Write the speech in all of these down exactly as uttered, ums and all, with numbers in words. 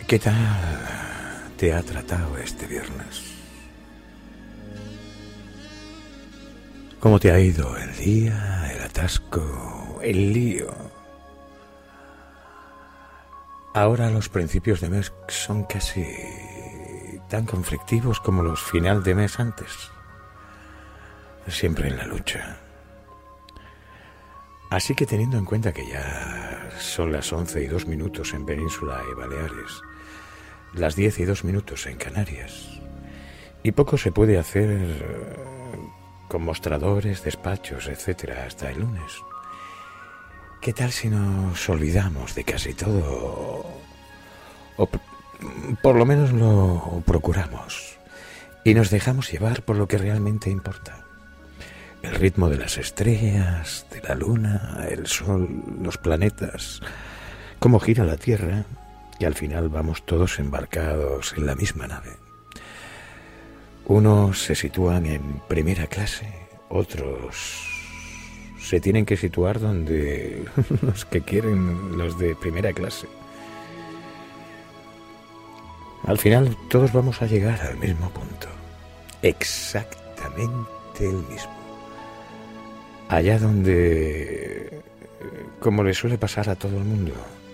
¿Qué tal te ha tratado este viernes? ¿Cómo te ha ido el día, el atasco, el lío? Ahora los principios de mes son casi tan conflictivos como los final de mes antes. Siempre en la lucha. Así que teniendo en cuenta que ya son las once y dos minutos en Península y Baleares, las diez y dos minutos en Canarias, y poco se puede hacer con mostradores, despachos, etcétera, hasta el lunes. ¿Qué tal si nos olvidamos de casi todo? O por lo menos lo procuramos y nos dejamos llevar por lo que realmente importa. El ritmo de las estrellas, de la luna, el sol, los planetas, cómo gira la Tierra, y al final vamos todos embarcados en la misma nave. Unos se sitúan en primera clase, otros se tienen que situar donde los que quieren los de primera clase. Al final todos vamos a llegar al mismo punto, exactamente el mismo. Allá donde, como le suele pasar a todo el mundo.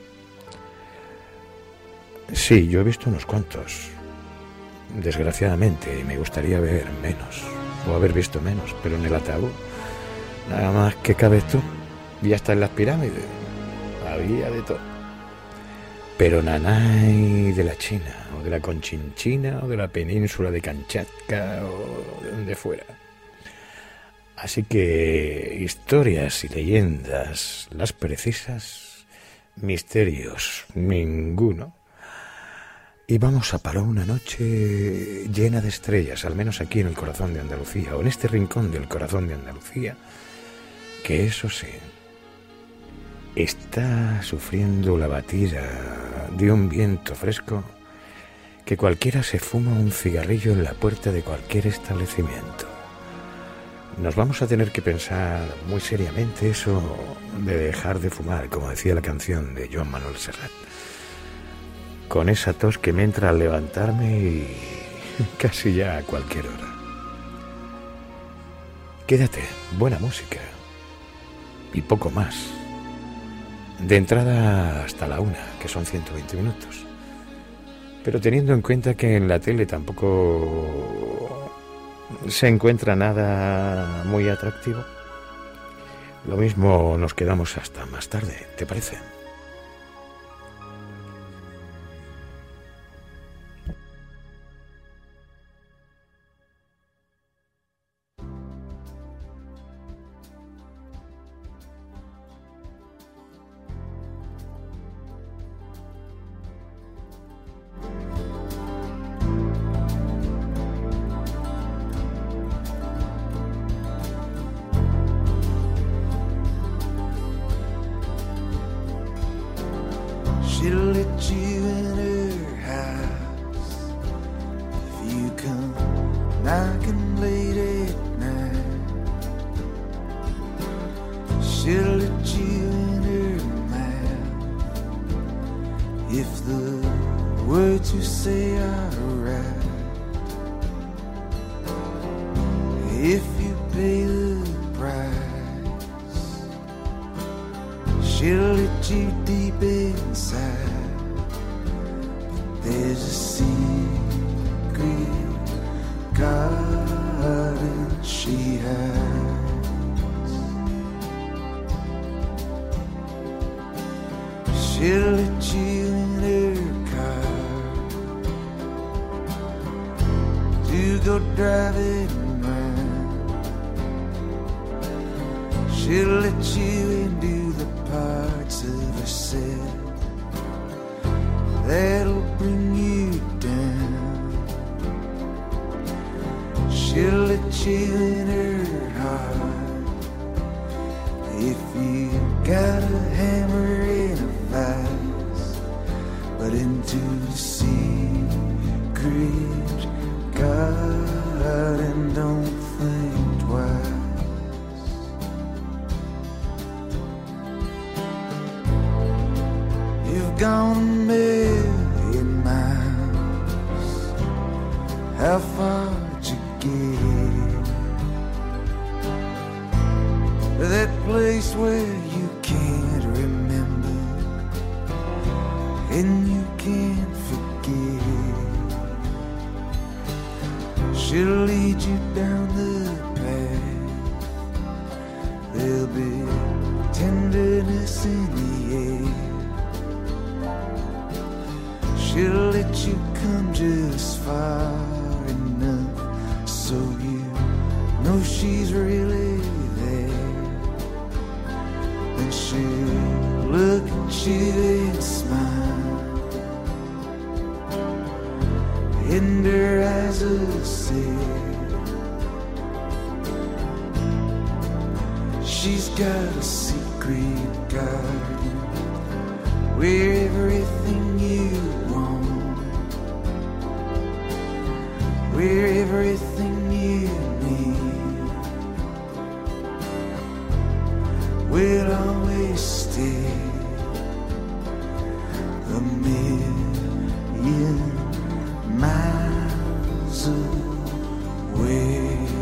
Sí, yo he visto unos cuantos, desgraciadamente, y me gustaría ver menos, o haber visto menos, pero en el ataúd, nada más que cabes tú, y hasta en las pirámides, había de todo. Pero nanay de la China, o de la Conchinchina, o de la península de Kamchatka, o de donde fuera. Así que historias y leyendas, las precisas, misterios, ninguno. Y vamos a parar una noche llena de estrellas, al menos aquí en el corazón de Andalucía, o en este rincón del corazón de Andalucía, que eso sí, está sufriendo la batida de un viento fresco que cualquiera se fuma un cigarrillo en la puerta de cualquier establecimiento. Nos vamos a tener que pensar muy seriamente eso de dejar de fumar, como decía la canción de Joan Manuel Serrat. Con esa tos que me entra al levantarme y casi ya a cualquier hora. Quédate, buena música y poco más. De entrada hasta la una, que son ciento veinte minutos. Pero teniendo en cuenta que en la tele tampoco se encuentra nada muy atractivo, lo mismo nos quedamos hasta más tarde, ¿te parece? You've gone a million miles. how far'd you get? That place where you can't remember and you can't forget. She'll lead you down the path. There'll be tenderness in the air. She'll let you come just far enough so you know she's really there. And she'll look at you and smile, and her eyes will say she's got a secret garden where everything you want, where everything you need will always stay a million miles away.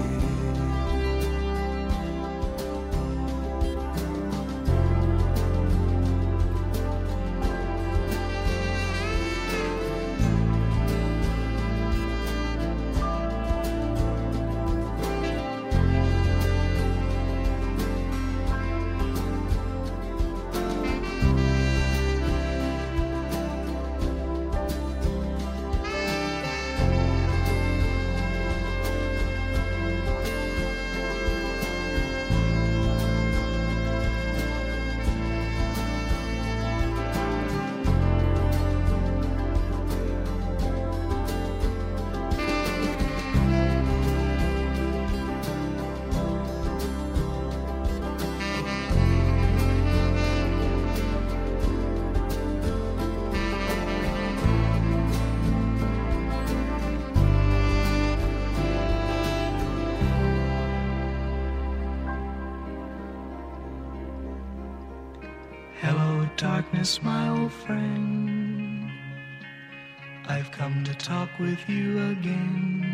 Darkness, my old friend, I've come to talk with you again,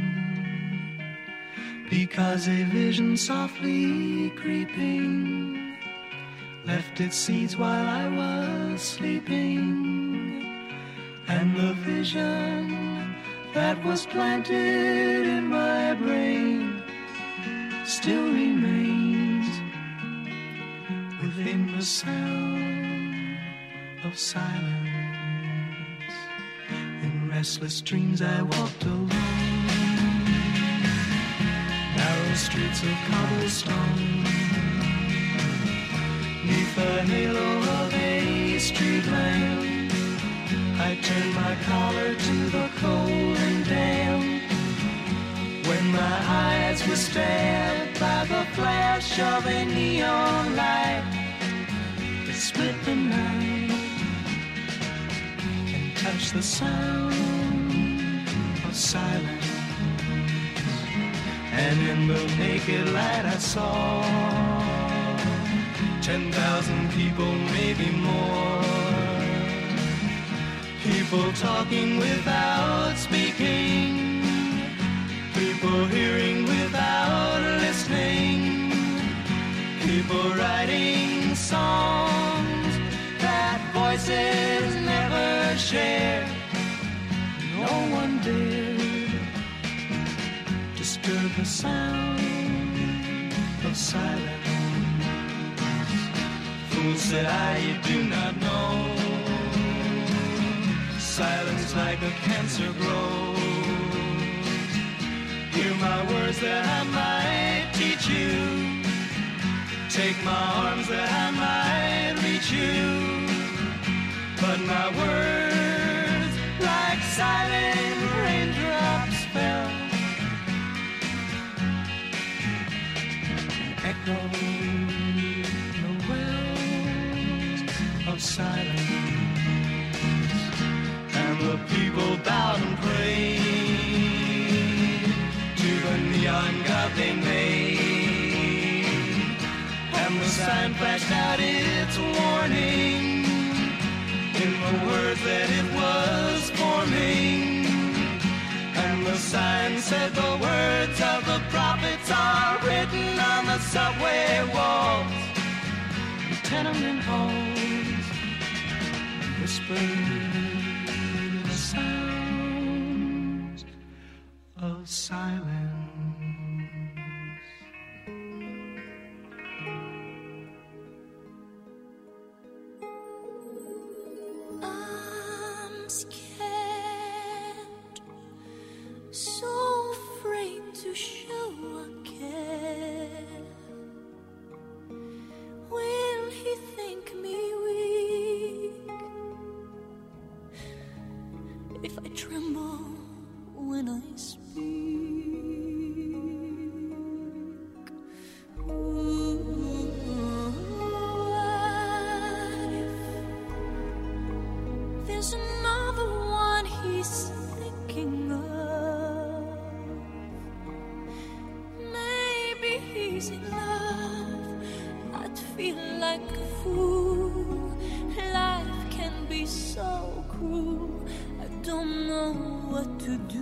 because a vision softly creeping left its seeds while I was sleeping, and the vision that was planted in my brain still remains within the sound of silence. In restless dreams I walked alone, narrow streets of cobblestone, neath the halo of a street lamp. I turned my collar to the cold and damp, when my eyes were stabbed by the flash of a neon light that split the night, touch the sound of silence. And in the naked light I saw ten thousand people, maybe more, people talking without speaking, people hearing without listening, people writing songs that voices never share. No one dared disturb the sound of silence. Fool, said I, you do not know, silence like a cancer grows. Hear my words that I might teach you, take my arms that I might reach you. But my words, like silent raindrops, fell, echoing the wells of silence. And the people bowed and prayed to the neon god they made, and the sign flashed out its warning in the words that it was forming, and the sign where the words of the prophets are written on the subway walls, the tenement halls, whispered the sounds of silence. I'm scared, so afraid to show I care. Will he think me weak if I tremble when I speak? Ooh, what if there's another one he's thinking of? Maybe he's in love. I'd feel like a fool. Life can be so cruel. I don't know what to do.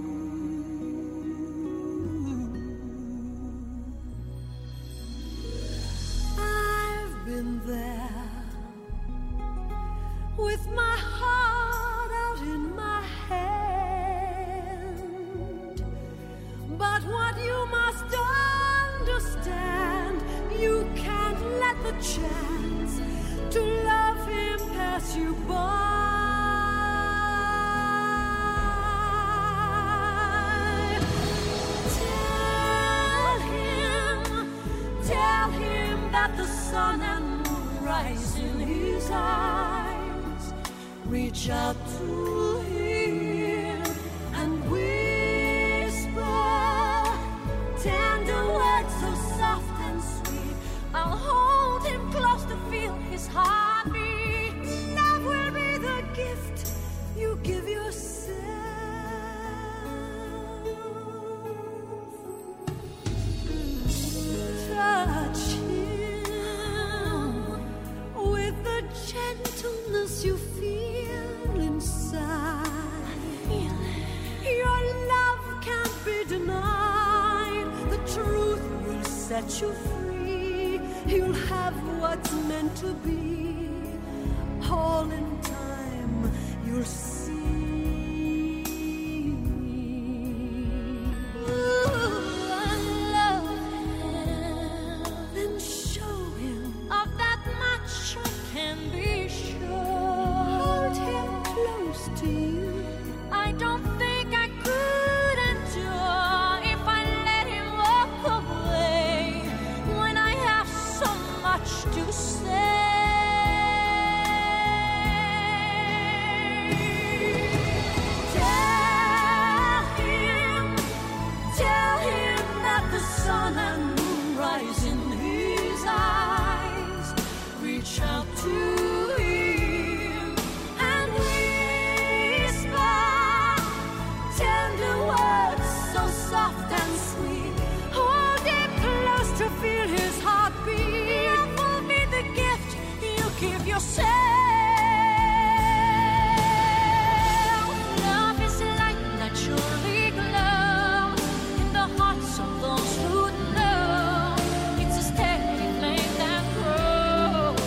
I've been there with my heart out in my hand. But what you must understand, you can't let the chance to love him pass you by. Tell him, tell him that the sun and moon rise in his eyes. Reach out to him and whisper tender words so soft and sweet. I'll hold him close to feel his heartbeat. Love will be the gift you give yourself. Touch him with the gentleness you feel inside. Your love can't be denied. The truth will set you free. You'll have what's meant to be. All in time you'll see. Ooh, I love him. Then show him of that much I can be sure. Hold him close to you. I don't think I could endure if I let him walk away when I have so much to say. Tell him, tell him that the sun and moon rise in his eyes. Reach out to him and whisper tender words so soft and sweet. Hold him close to feel his heartbeat. Love will be the gift you give yourself. Love is light naturally glows in the hearts of those who know. It's a steady flame that grows.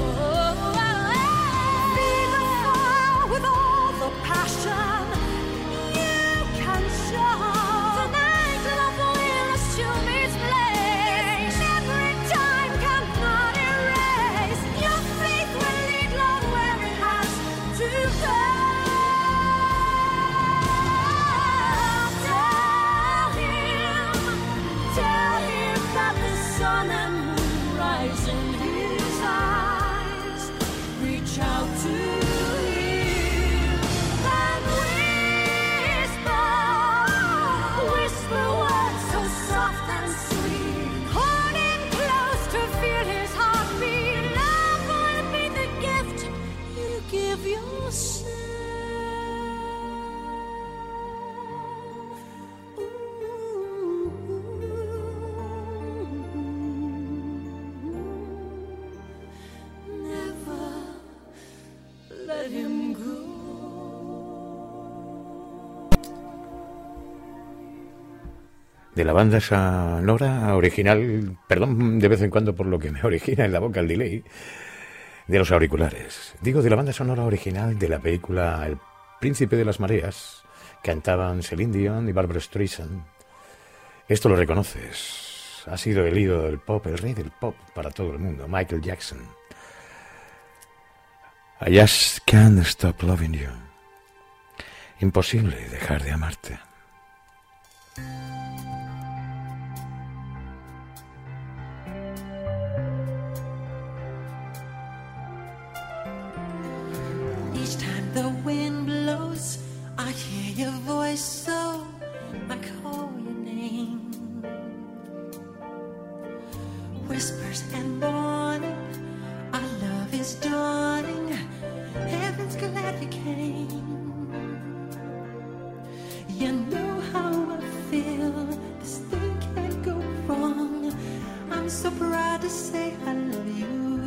Be the fire with all the passion you can show. Tonight love will assume its place. Every time cannot erase. Your faith will lead de la banda sonora original, perdón de vez en cuando por lo que me origina en la boca el delay, de los auriculares. Digo de la banda sonora original de la película El Príncipe de las Mareas, cantaban Celine Dion y Barbra Streisand. Esto lo reconoces, ha sido el ídolo del pop, el rey del pop para todo el mundo, Michael Jackson. I just can't stop loving you. Imposible dejar de amarte. Each time the wind blows, I hear your voice, so I call your name. Whispers and warning, our love is dawning. Heaven's glad you came. You know how I feel. This thing can't go wrong. I'm so proud to say I love you.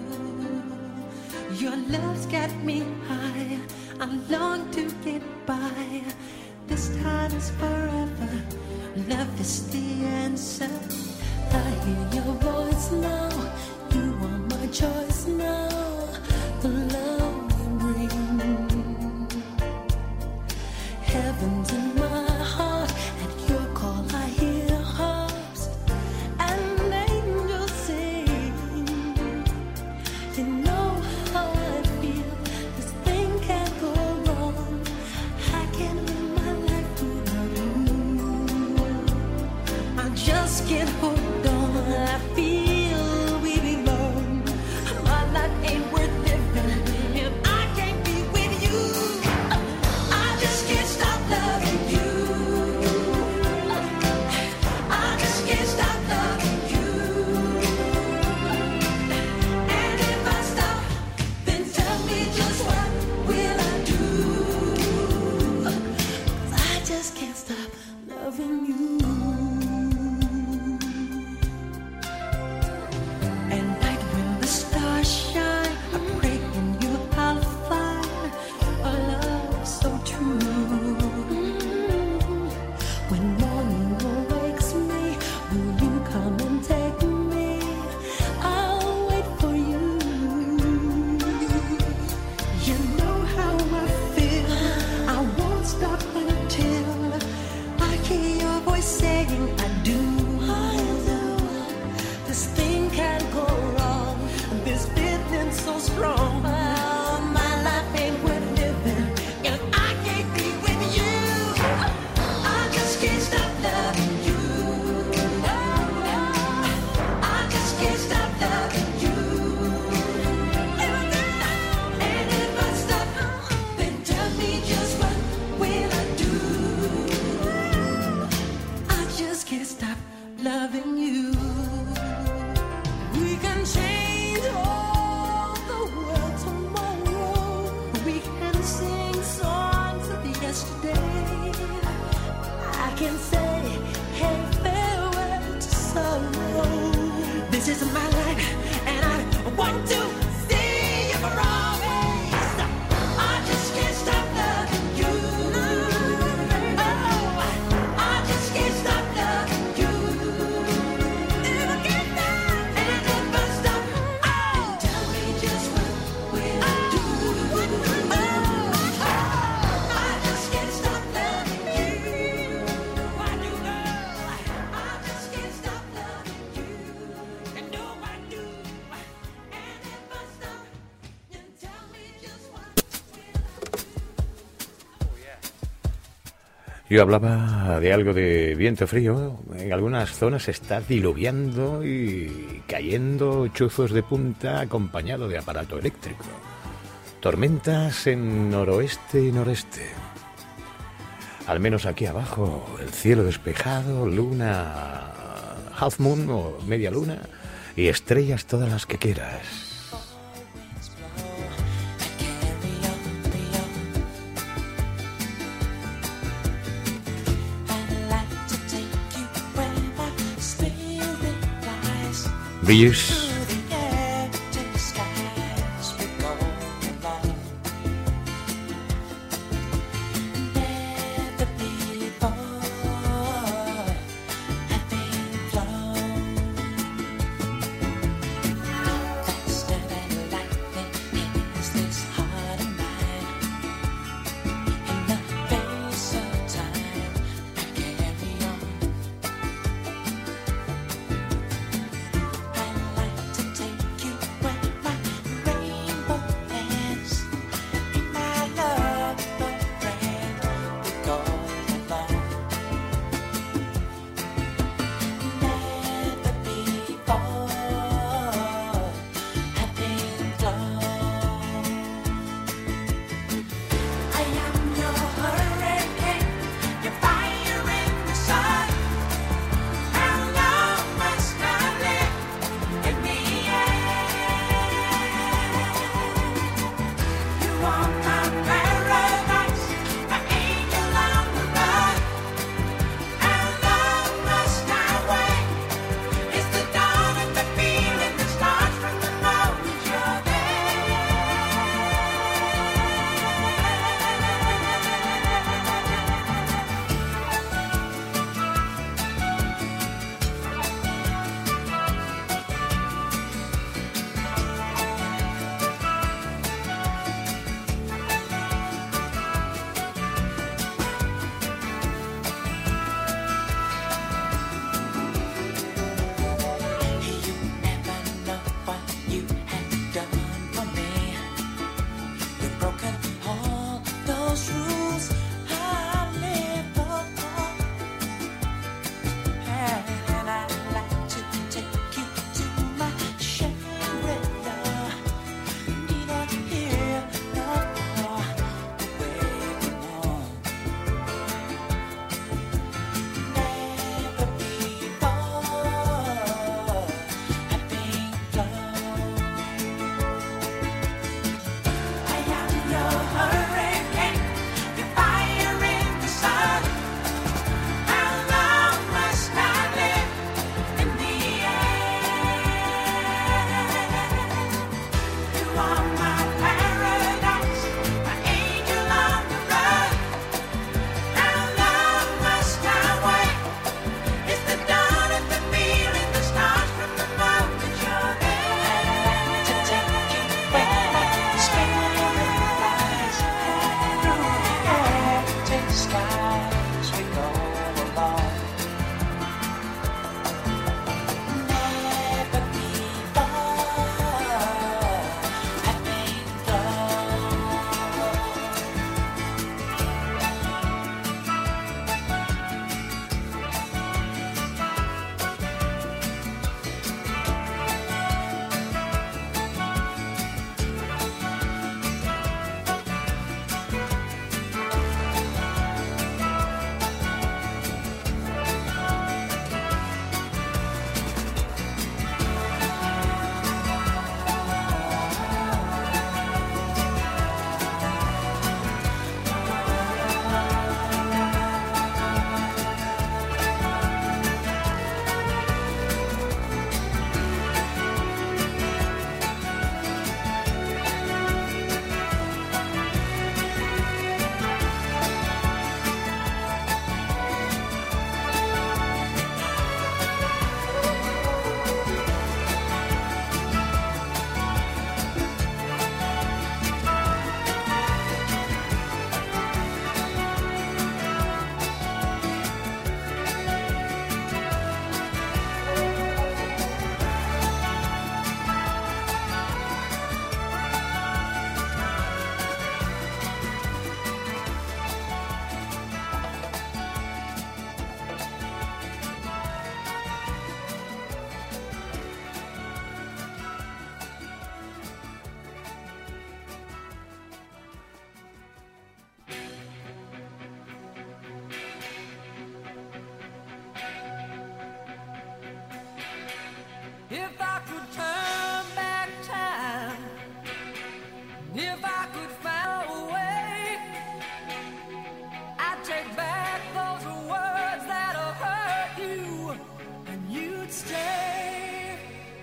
Your love's got me high. I long to get by. This time is forever. Love is the answer. I hear your voice now. You are my choice now. The love you bring. Heaven's in my heart. At your call I hear harps and angels sing. You know how I feel. This thing can't go wrong. I can't live my life without you. I just can't hold on. I feel we belong. My life ain't worth living if I can't be with you. I just can't stop loving you. I just can't stop loving you. And if I stop, then tell me just what will I do? I just can't stop loving you. And night when the stars shine, I pray in you I'll find a love so true. When morning awakes me, will you come and take me? I'll wait for you. You know how I feel. I won't stop until I hear your voice saying I do. I do. This thing can't go wrong. This feeling so strong. Oh, my life ain't worth living if I can't be with you. I just can't stop loving you. I just can't stop loving you. And if I stop, then tell me just what will I do? I just can't stop loving you. We can change all the world tomorrow. We can sing songs of yesterday. I can say, hey, farewell to sorrow. This is my life, and I want to see you for always. I just can't stop loving you. Oh, I just can't stop loving you. If I can't stop, and if I stop, oh, tell me just what will I do? Oh, I just can't stop loving you. I do know. I just can't stop loving you. And no, I do. And if I stop, then tell me just what will I do? Yo hablaba de algo de viento frío. En algunas zonas está diluviando y cayendo chuzos de punta acompañado de aparato eléctrico. Tormentas en noroeste y noreste. Al menos aquí abajo, el cielo despejado, luna half moon o media luna y estrellas todas las que quieras. Breeze. sky as we go along. Never give up, letting go. If I could turn back time, if I could find a way, I'd take back those words that have hurt you, and you'd stay.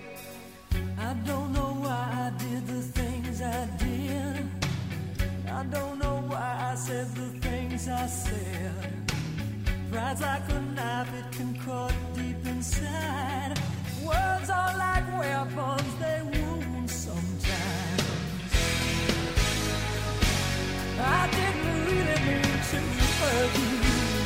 I don't know why I did the things I did. I don't know why I said the things I said. Pride's like a knife, it can cut deep inside. Words are like weapons, they wound sometimes. I didn't really mean to hurt you.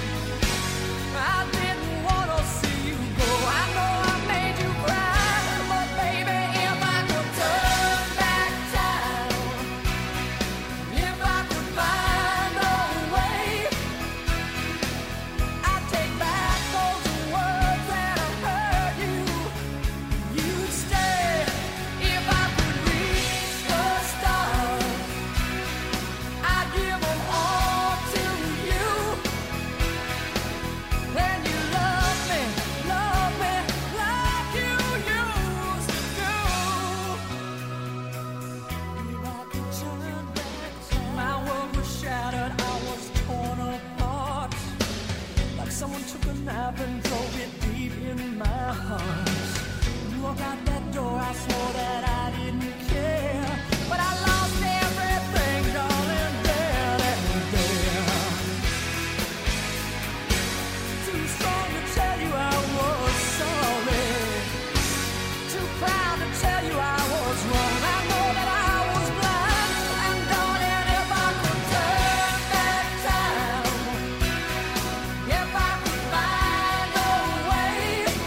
I didn't want to see you go. I know I made you cry, but baby, if I could turn back time, if I could find a way, I'd take back those words that have hurt you. You'd stay if I could reach the stars. I'd give them all to you. Then you love me, love me like you used to do. If I could turn back time, my world was shattered, I was torn apart. Like someone took a knife and drove it deep in my heart. You walked out that door, I swore that I didn't care. But I lost everything, darling, there and there. Too strong to tell you I was sorry. Too proud to tell you I was wrong. I know that I was blind. And darling, if I could turn back time, if I could find a way,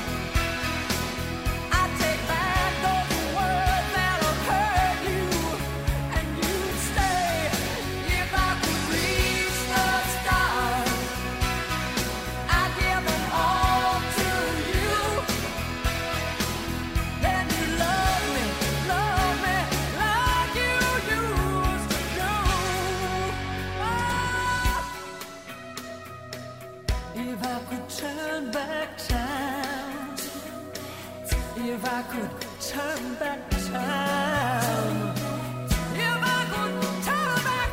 I'd take back those words that have hurt you, and you'd stay. If I could reach the stars, I'd give them all to you. Then you love me, love me like you used to do. If I could turn back time, if I could turn back time, if I could turn back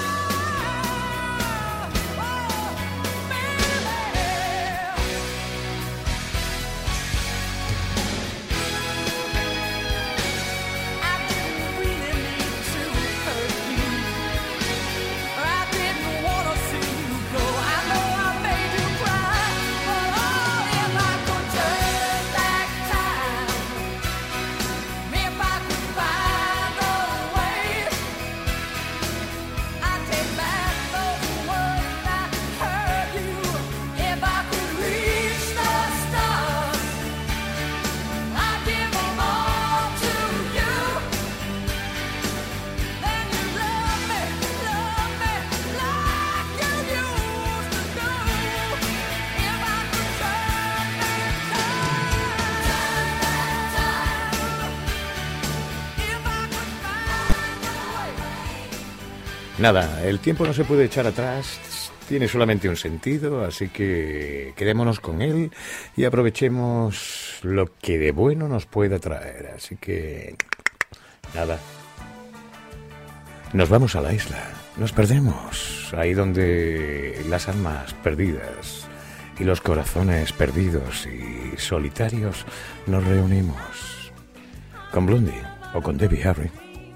time, oh, baby. I didn't really mean to hurt you. I didn't want to see you go. I know I made you cry, but oh, if I could turn back time, if I could find a Nada, el tiempo no se puede echar atrás, tiene solamente un sentido, así que quedémonos con él y aprovechemos lo que de bueno nos pueda traer. Así que, nada, nos vamos a la isla, nos perdemos, ahí donde las almas perdidas y los corazones perdidos y solitarios nos reunimos, con Blondie o con Debbie Harry.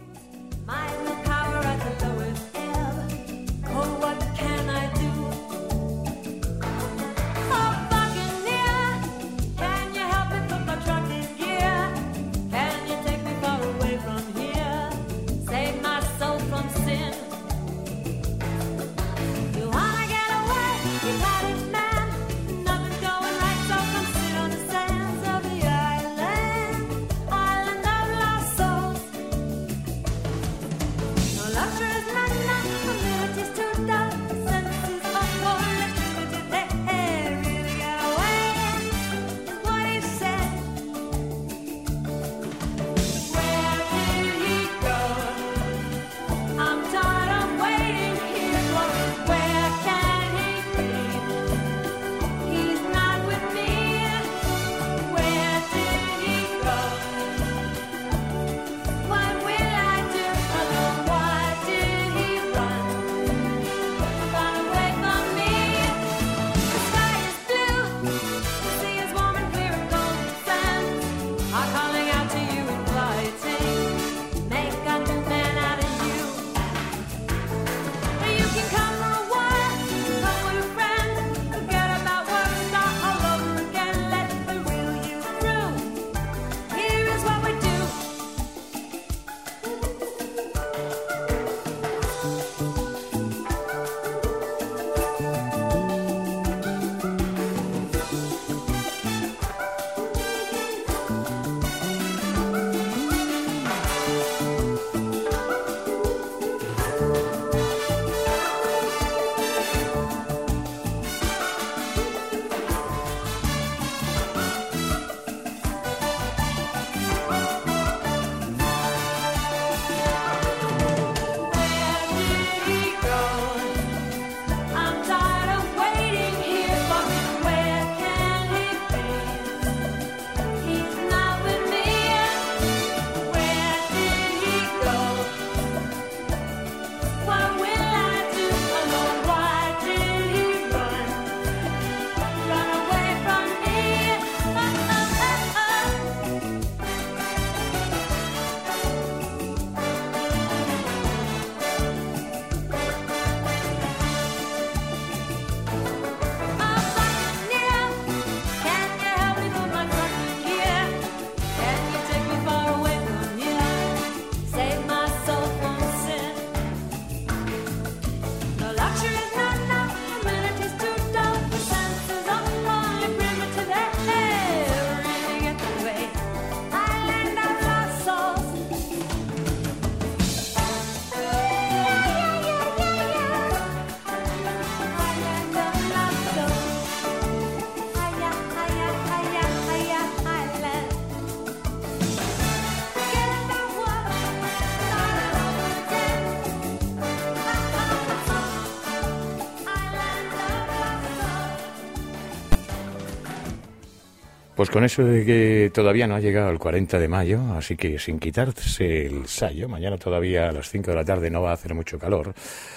Pues con eso de que todavía no ha llegado el cuarenta de mayo, así que sin quitarse el sayo, mañana todavía a las cinco de la tarde no va a hacer mucho calor,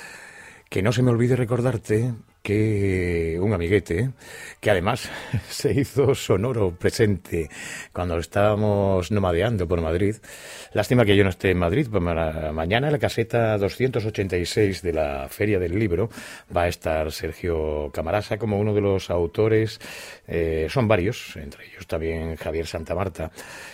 que no se me olvide recordarte que un amiguete, que además se hizo sonoro presente cuando estábamos nomadeando por Madrid. Lástima que yo no esté en Madrid, pues mañana en la caseta doscientos ochenta y seis de la Feria del Libro va a estar Sergio Camarasa como uno de los autores, eh, son varios, entre ellos también Javier Santamarta,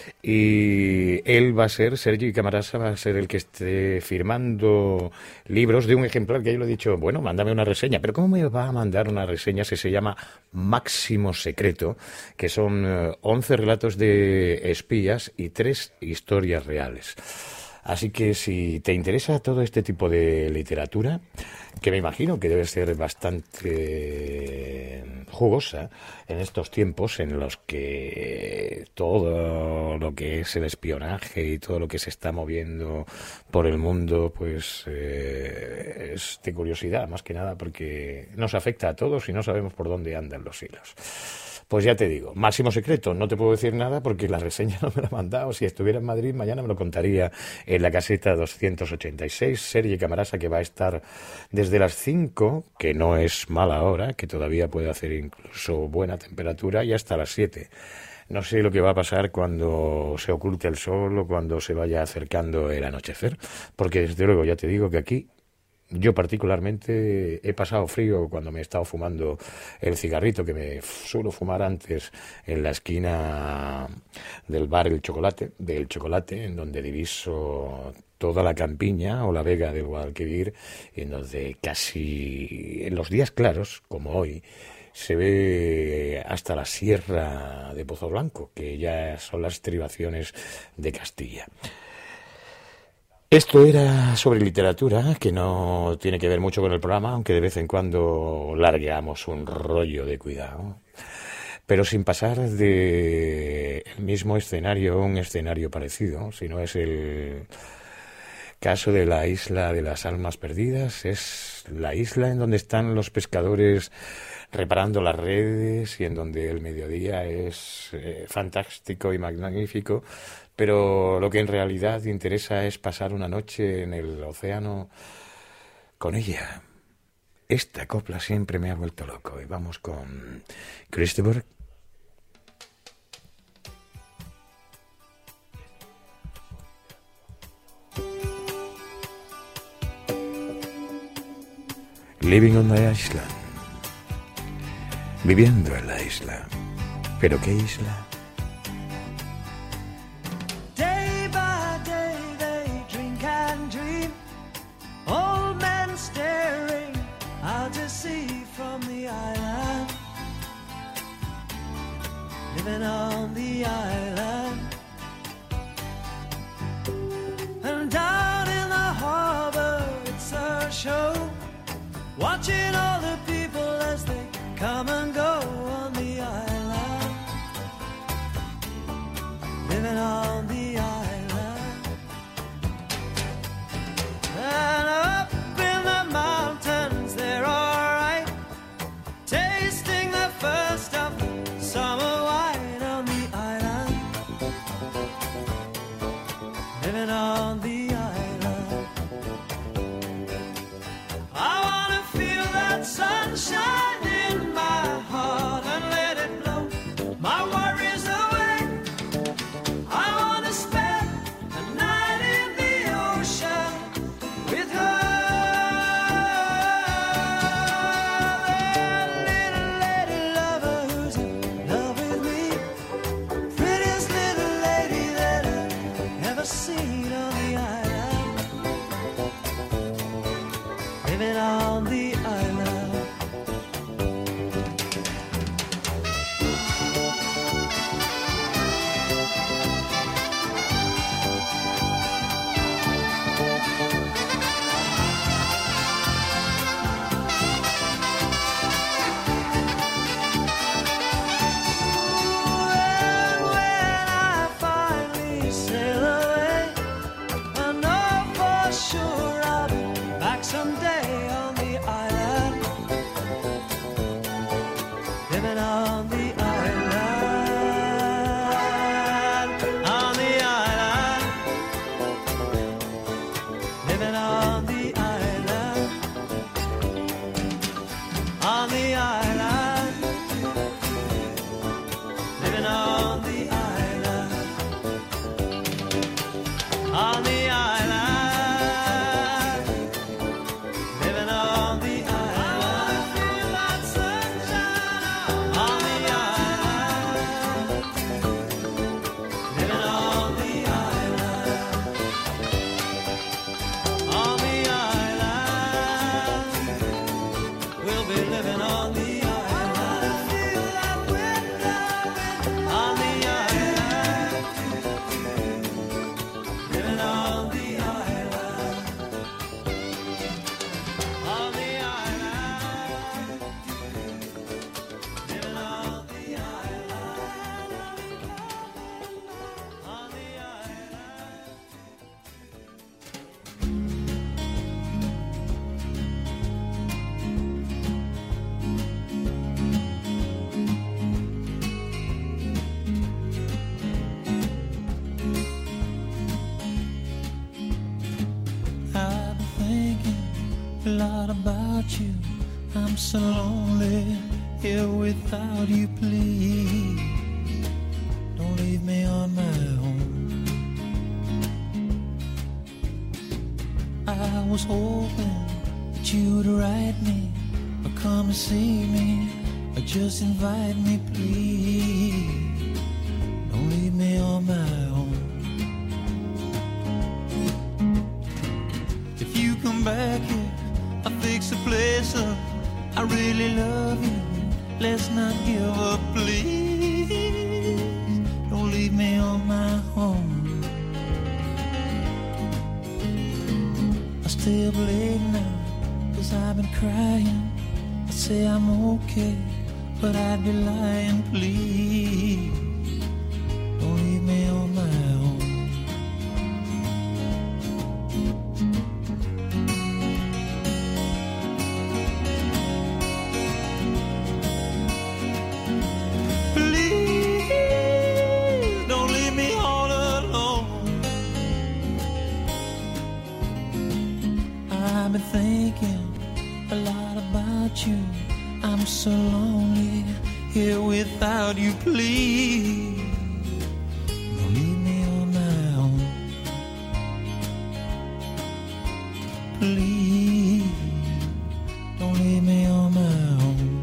y él va a ser, Sergio Camarasa va a ser el que esté firmando libros de un ejemplar que yo le he dicho, bueno, mándame una reseña, pero ¿cómo me va a mandar una reseña si se llama Máximo Secreto, que son eh, once relatos de espías y tres historias reales? Así que si te interesa todo este tipo de literatura, que me imagino que debe ser bastante jugosa en estos tiempos en los que todo lo que es el espionaje y todo lo que se está moviendo por el mundo, pues eh, es de curiosidad, más que nada, porque nos afecta a todos y no sabemos por dónde andan los hilos. Pues ya te digo, máximo secreto, no te puedo decir nada porque la reseña no me la ha mandado. Si estuviera en Madrid, mañana me lo contaría en la caseta doscientos ochenta y seis, Sergi Camarasa, que va a estar desde las cinco, que no es mala hora, que todavía puede hacer incluso buena temperatura, y hasta las siete. No sé lo que va a pasar cuando se oculte el sol o cuando se vaya acercando el anochecer, porque desde luego ya te digo que aquí yo particularmente he pasado frío cuando me he estado fumando el cigarrito que me suelo fumar antes en la esquina del bar El Chocolate, del Chocolate, en donde diviso toda la campiña o la vega del Guadalquivir, en donde casi en los días claros, como hoy, se ve hasta la sierra de Pozo Blanco, que ya son las estribaciones de Castilla. Esto era sobre literatura, que no tiene que ver mucho con el programa, aunque de vez en cuando largueamos un rollo de cuidado, pero sin pasar de el mismo escenario a un escenario parecido, si no es el caso de la isla de las almas perdidas. Es la isla en donde están los pescadores reparando las redes y en donde el mediodía es eh, fantástico y magnífico, pero lo que en realidad interesa es pasar una noche en el océano con ella. Esta copla siempre me ha vuelto loco. Y vamos con Christopher. Living on the Island. Viviendo en la isla. ¿Pero qué isla? Day by day they drink and dream, old men staring out to sea from the island, living on the island. And down in the harbor it's a show, watching all the people as they come and go on the island, living on the island. And up in the mountains they're alright, tasting the first of the summer wine on the island, living on the island. I wanna feel that sunshine in my heart and let it blow my worries away. I wanna spend a night in the ocean with her. That little lady lover who's in love with me, prettiest little lady that I've ever seen on the island, living on the island. And when I finally sail away, I know for sure I'll be back someday on the island, living on the island, on the island, living on the island, on the island, living on the island, on the island, living on the island. I wanna feel that sunshine on the I'm so lonely here without you, please. Don't leave me on my own. I was hoping that you'd write me or come and see me or just invite me, please. Don't leave me on my own. If you come back here, I'll fix the place up. I really love you, let's not give up, please. Don't leave me on my own. I stay up late now, cause I've been crying. I say I'm okay, but I'd be lying, please. Don't leave me on my own. I've been thinking a lot about you. I'm so lonely here without you, please. Don't leave me on my own. Please, don't leave me on my own.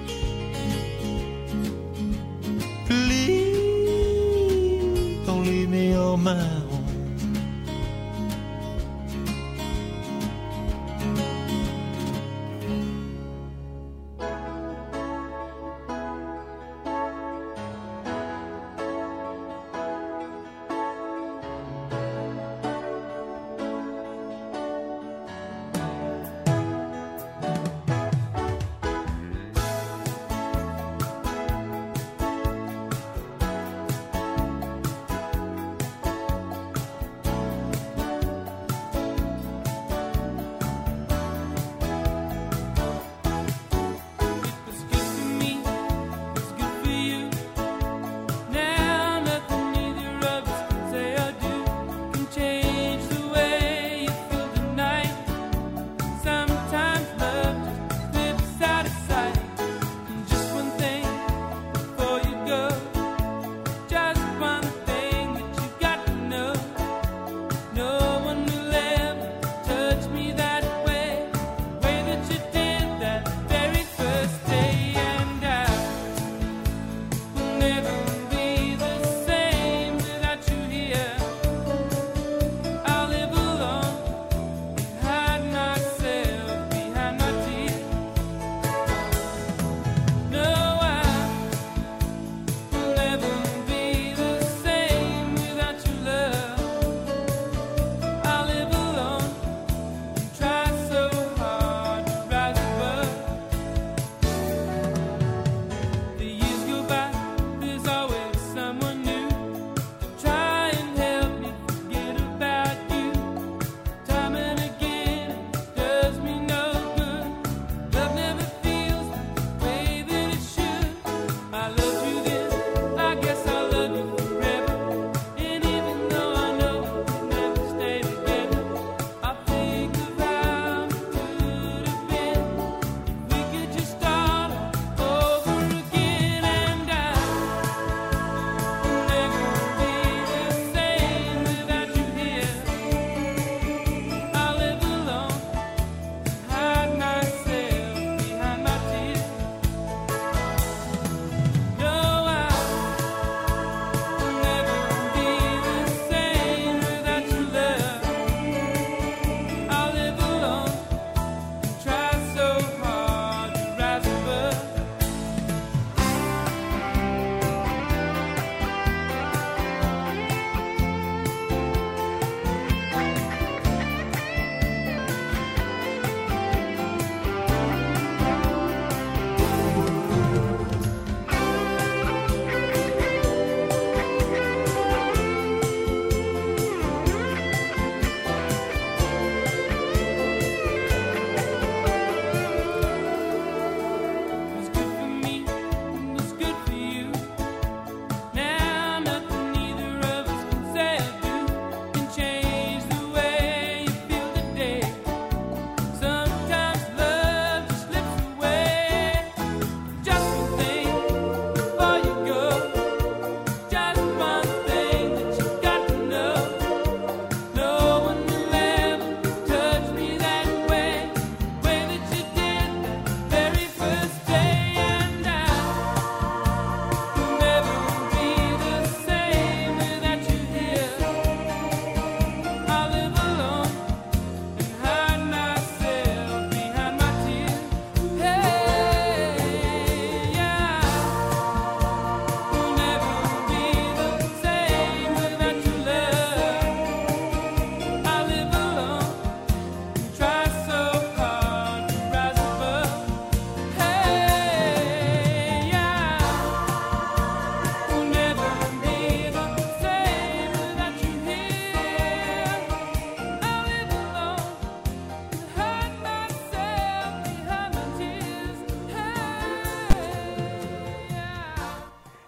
Please, don't leave me on my own.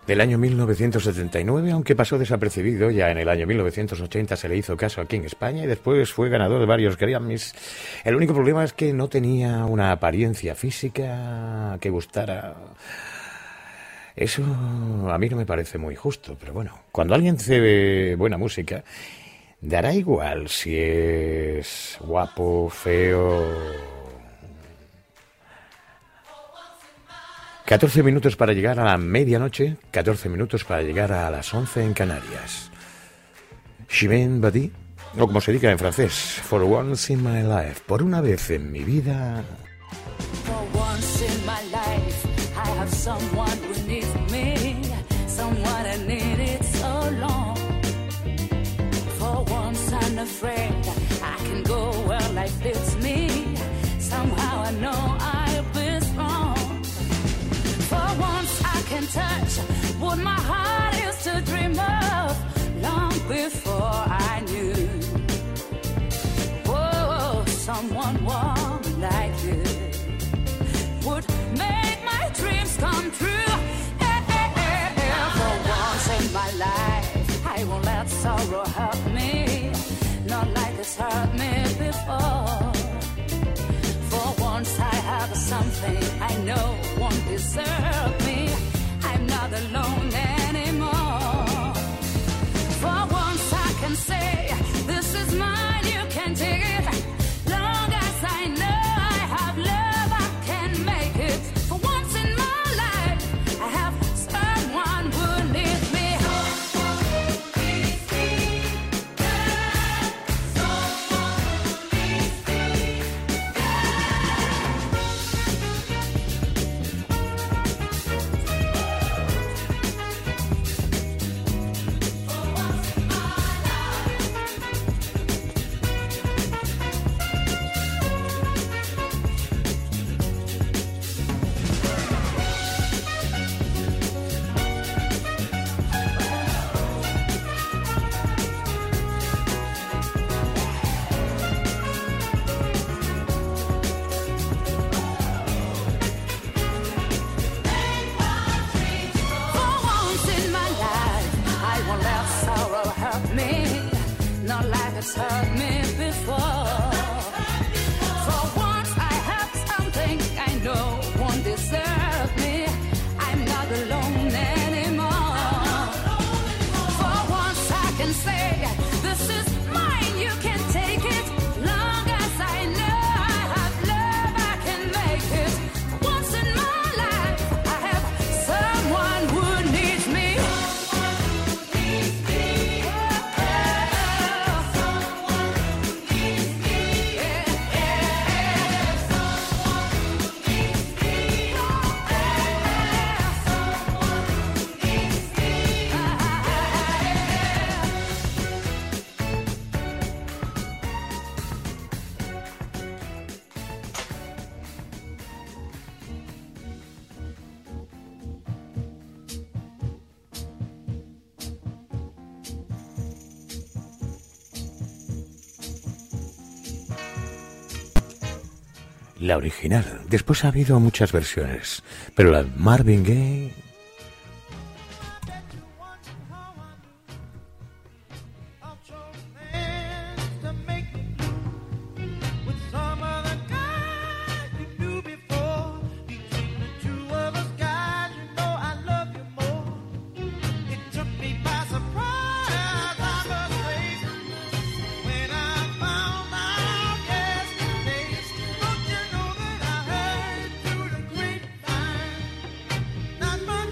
del año mil novecientos setenta y nueve, aunque pasó desapercibido. Ya en el año mil novecientos ochenta se le hizo caso aquí en España y después fue ganador de varios Grammys. El único problema es que no tenía una apariencia física que gustara. Eso a mí no me parece muy justo, pero bueno, cuando alguien hace buena música, dará igual si es guapo, feo. catorce minutos para llegar a la medianoche, catorce minutos para llegar a las once en Canarias. Chimène Badi, o como se diga en francés, For Once in My Life, por una vez en mi vida. For once in my life, I have someone who needs me, someone I needed so long. For once I'm afraid I can go where life leads me, somehow I know I'll be strong. For once I can touch what my heart used to dream of long before I knew. Oh, someone warm like you would make my dreams come true. Yeah, yeah, yeah, yeah. For once in my life, I won't let sorrow hurt me, not like it's hurt me before. For once I have something I know won't deserve me, I'm not alone anymore. For once I can say, this is mine, you can take it. Long as I know I have love, I can make it. For once in my life, I have someone who needs me. Hurt me before. For once I have something I know won't deserve me, I'm not alone anymore. For once I can say, this is mine, you can take it. Long as I know I have love, I can make it. For once in my life, I have someone who needs me. La original. Después ha habido muchas versiones, pero la de Marvin Gaye... Not much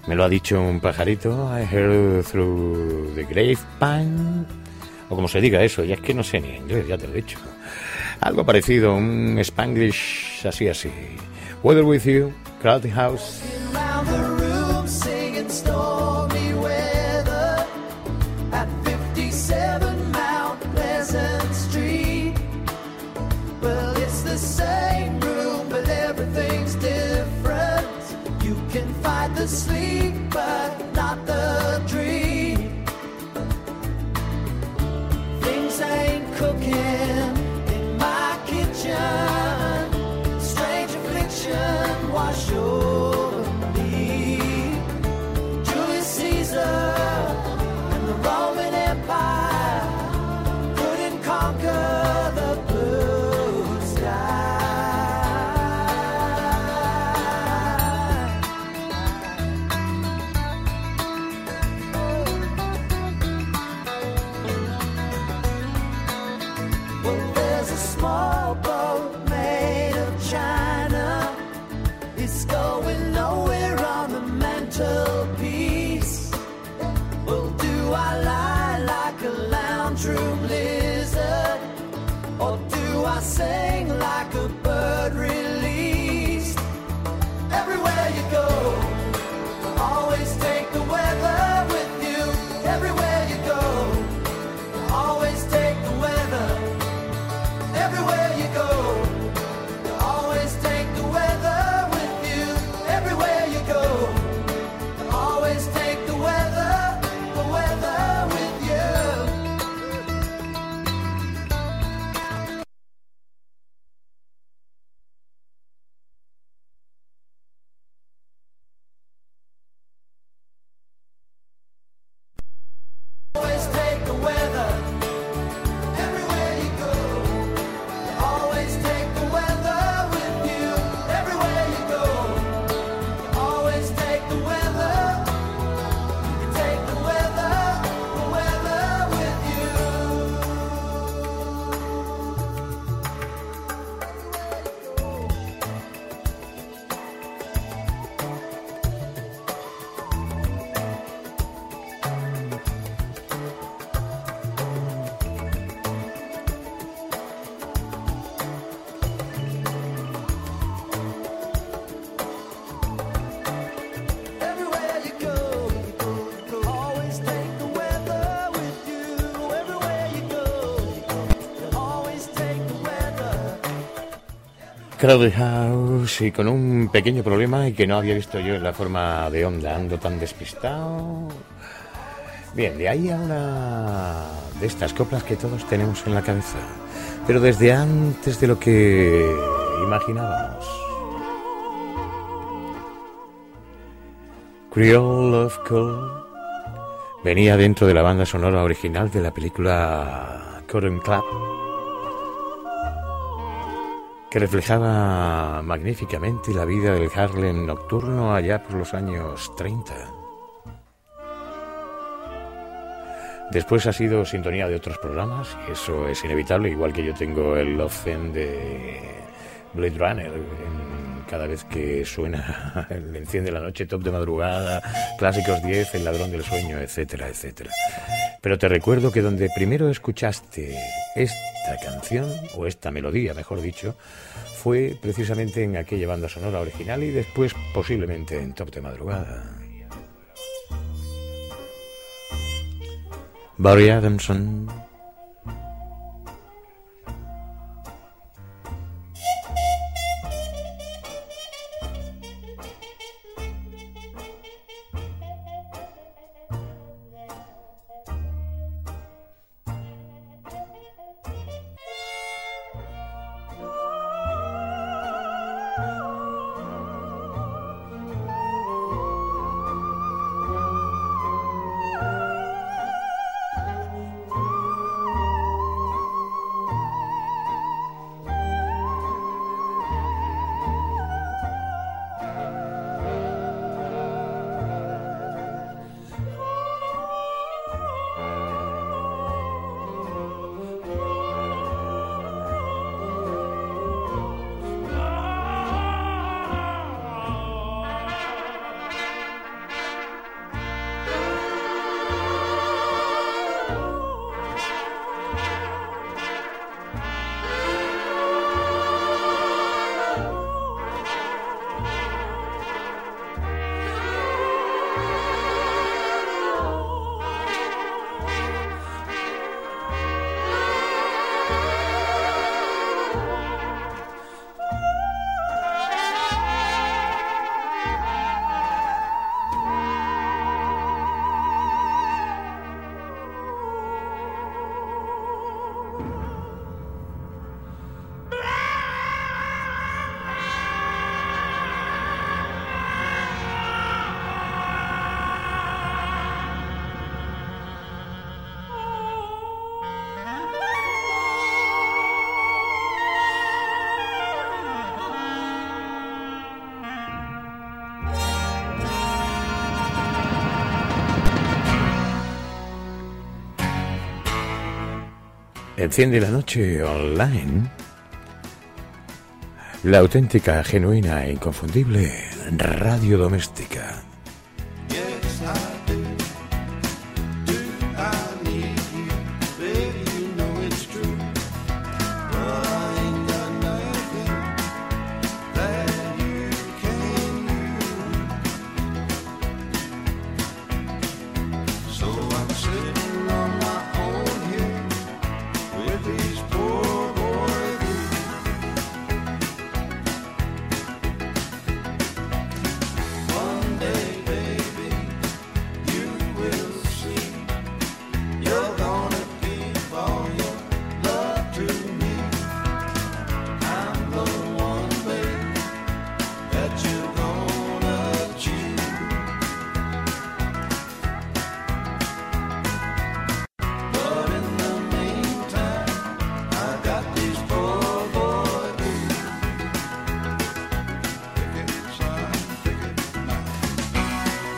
Me lo ha dicho un pajarito. I heard through the grapevine. O como se diga eso, ya es que no sé ni inglés, ya te lo he dicho. Algo parecido, un Spanglish así así. Weather with you, Crowded House. Around the room singing stormy weather at fifty-seven Mount Pleasant Street. Well, it's the same room, but everything's different. You can fight the sleep, but not the dream. Things ain't cooking in my kitchen. Strange affliction wash over me. Julius Caesar and the Roman Empire couldn't conquer the blue sky. Well, there's a small boat made of china. It's going nowhere on the mantelpiece. Well, do I lie like a lounge room lizard, or do I sing like a bird released? Everywhere you go, always take the weather with you. Everywhere you go, always take the weather. Everywhere you go, always take the weather with you. Everywhere you go, always take the weather, the weather with you. Always take the weather. Everywhere you go, always take the weather with you. Everywhere you go, always take the weather. You take the weather, the weather with you. Everywhere you go, always take the weather with you. Everywhere you go, always take the weather. Crowded House, y con un pequeño problema y que no había visto yo en la forma de onda, ando tan despistado. Bien, de ahí a una de estas coplas que todos tenemos en la cabeza, pero desde antes de lo que imaginábamos. Creole of Coal venía dentro de la banda sonora original de la película Cotton Club, que reflejaba magníficamente la vida del Harlem nocturno allá por los años treinta. Después ha sido sintonía de otros programas, y eso es inevitable, igual que yo tengo el Love Theme de Blade Runner en cada vez que suena el Enciende la Noche, Top de Madrugada, Clásicos diez, El Ladrón del Sueño, etcétera, etcétera. Pero te recuerdo que donde primero escuchaste esta canción, o esta melodía, mejor dicho, fue precisamente en aquella banda sonora original y después posiblemente en Top de Madrugada. Barry Adamson. Enciende la noche online. La auténtica, genuina e inconfundible radio doméstica. Yes, I do. Do I need you? Baby, you know it's true. But I ain't got nothing that you can use. So I'm sitting on my own here with these poor boy blues. One day, baby, you will see. You're gonna give all your love to me. I'm the one, baby, that you're gonna choose. But in the meantime, I got these poor boy blues. Pick it side, pick it now.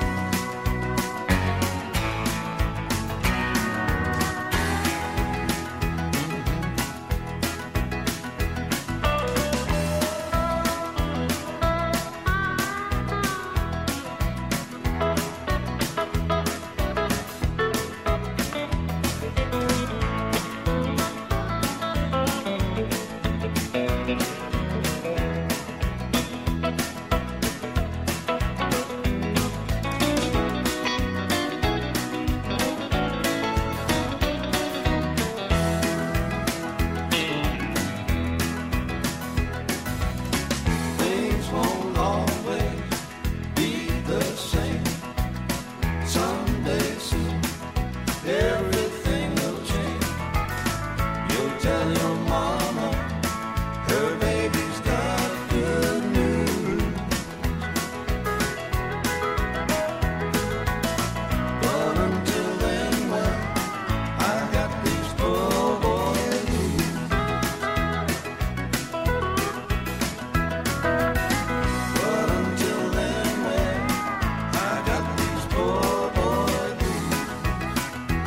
Things won't always be the same. Someday soon, everything will change. You'll tell your mama her baby's got good news. But until then, well, I got these poor boy blues. But until then, well, I got these poor boy blues.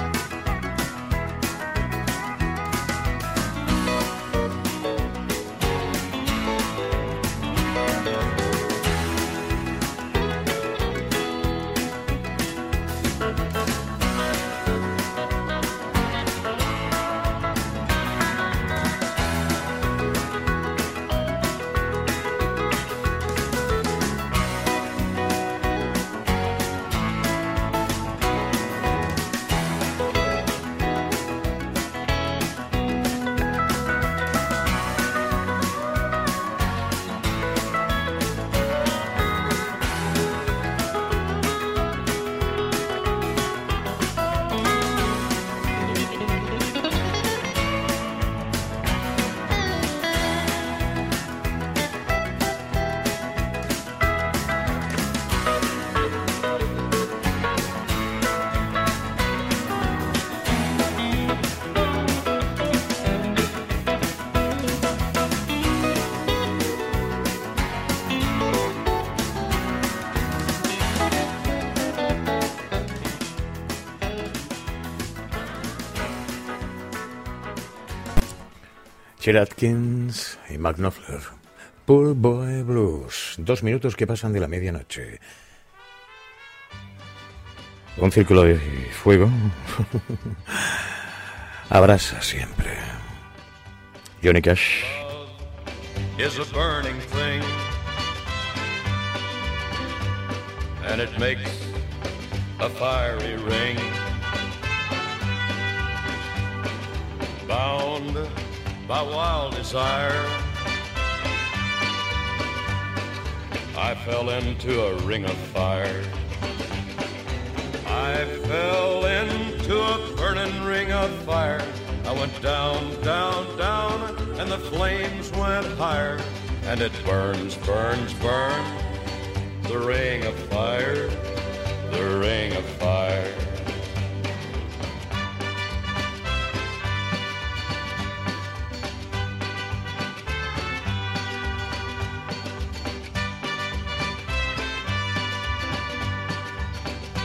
Chet Atkins y Mark Knopfler. Poor Boy Blues. Dos minutos que pasan de la medianoche. Un círculo de fuego abraza siempre. Johnny Cash. Is a burning thing, and it makes a fiery ring. Bound by wild desire, I fell into a ring of fire. I fell into a burning ring of fire. I went down, down, down, and the flames went higher. And it burns, burns, burns, the ring of fire, the ring of fire.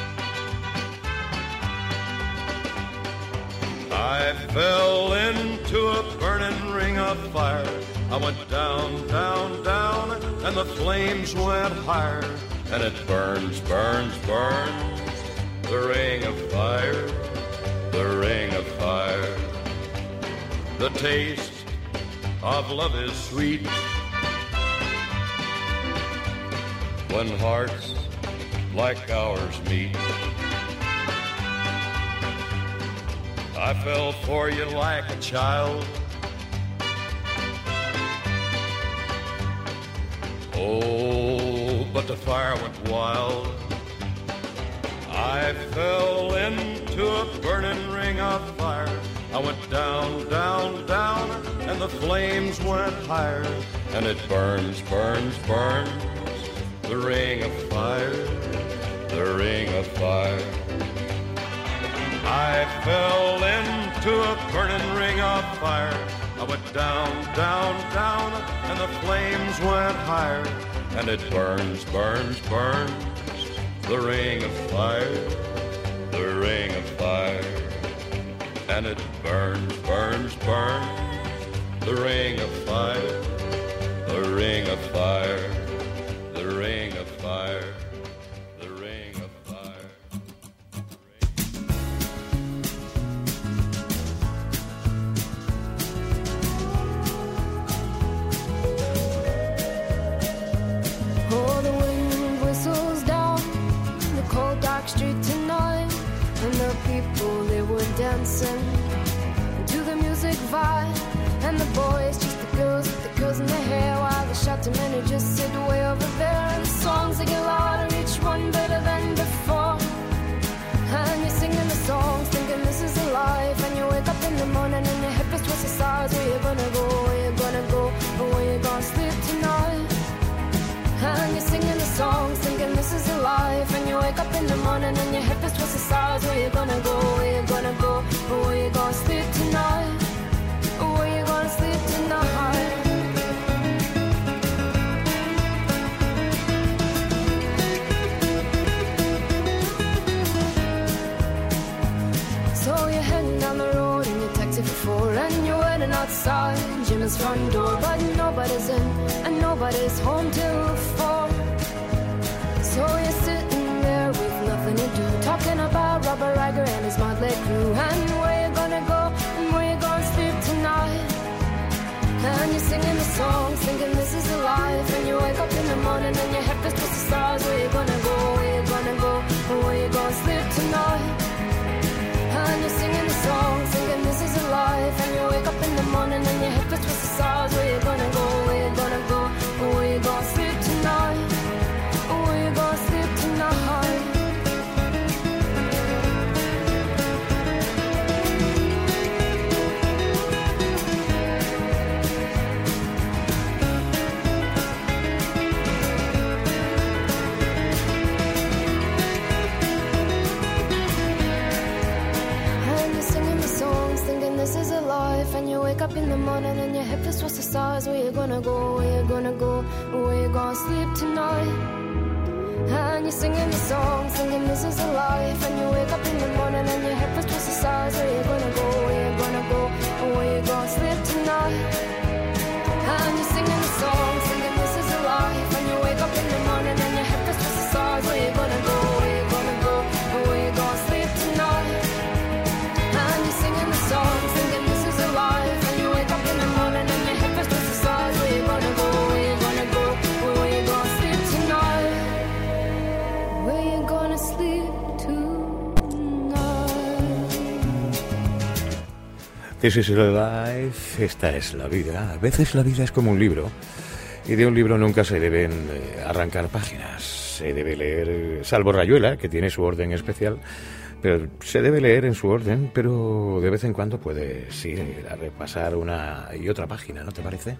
I fell into of fire. I went down, down, down, and the flames went higher. And it burns, burns, burns, the ring of fire, the ring of fire. The taste of love is sweet when hearts like ours meet. I fell for you like a child. Oh, but the fire went wild. I fell into a burning ring of fire. I went down, down, down, and the flames went higher. And it burns, burns, burns, the ring of fire, the ring of fire. I fell into a burning ring of fire. I went down, down, down, and the flames went higher. And it burns, burns, burns, the ring of fire, the ring of fire. And it burns, burns, burns, the ring of fire, the ring of fire, the ring of fire, the ring of fire. Oh, the wind whistles down the cold dark street tonight, and the people, they were dancing to the music vibe. And the boys, just the girls with the curls in their hair, while the shouting men who just sit way over there. And the songs, they get louder, each one better than before. And you're singing the songs, thinking this is a life. And you wake up in the morning and your head feels twice the size. Where you gonna go, where you gonna go, or where you gonna sleep tonight? And you're singing the songs, thinking this is a life. And you wake up in the morning and your head feels twice the size. Where you gonna go, where you gonna go, or where you gonna sleep tonight? Or where you gonna sleep tonight? So you're heading down the road in your taxi for four, and you're waiting outside Jimmy's front door. But nobody's in and nobody's home till four. So you're sitting there with nothing to do, talking about Robert Riger and his motley crew. And where you gonna go and where you gonna sleep tonight? And you're singing the songs, thinking this is a life. And you wake up in the morning and your head feels twice the stars. Where you gonna go, where you gonna go, or where you gonna sleep tonight? And you're singing the songs, thinking this is a life. And you wake up in the morning and your head feels twice the stars. Where you gonna go, where you gonna go, or where you gonna sleep tonight? Or where you gonna sleep tonight? This is a life, and you wake up in the morning and your head feels twice the stars. Where you gonna go, where you gonna go, where you gonna sleep tonight? And you're singing the song, thinking this is a life. And you wake up in the morning and your head feels twice the stars. Where you gonna go, where you gonna go, where you gonna sleep tonight? And you're singing the song, thinking this is a life. And you wake up in the morning and your head feels twice the stars. Where you gonna go, where you gonna go, where you gonna sleep tonight? And you're singing the song, thinking this is a life. And you wake up in the morning and your head feels twice the stars. Where you gonna go, where you gonna go, where you gonna sleep tonight? Where you gonna sleep tonight? This is life, esta es la vida. A veces la vida es como un libro, y de un libro nunca se deben eh, arrancar páginas. Se debe leer, salvo Rayuela, que tiene su orden especial, pero se debe leer en su orden, pero de vez en cuando puedes ir a repasar una y otra página, ¿no te parece?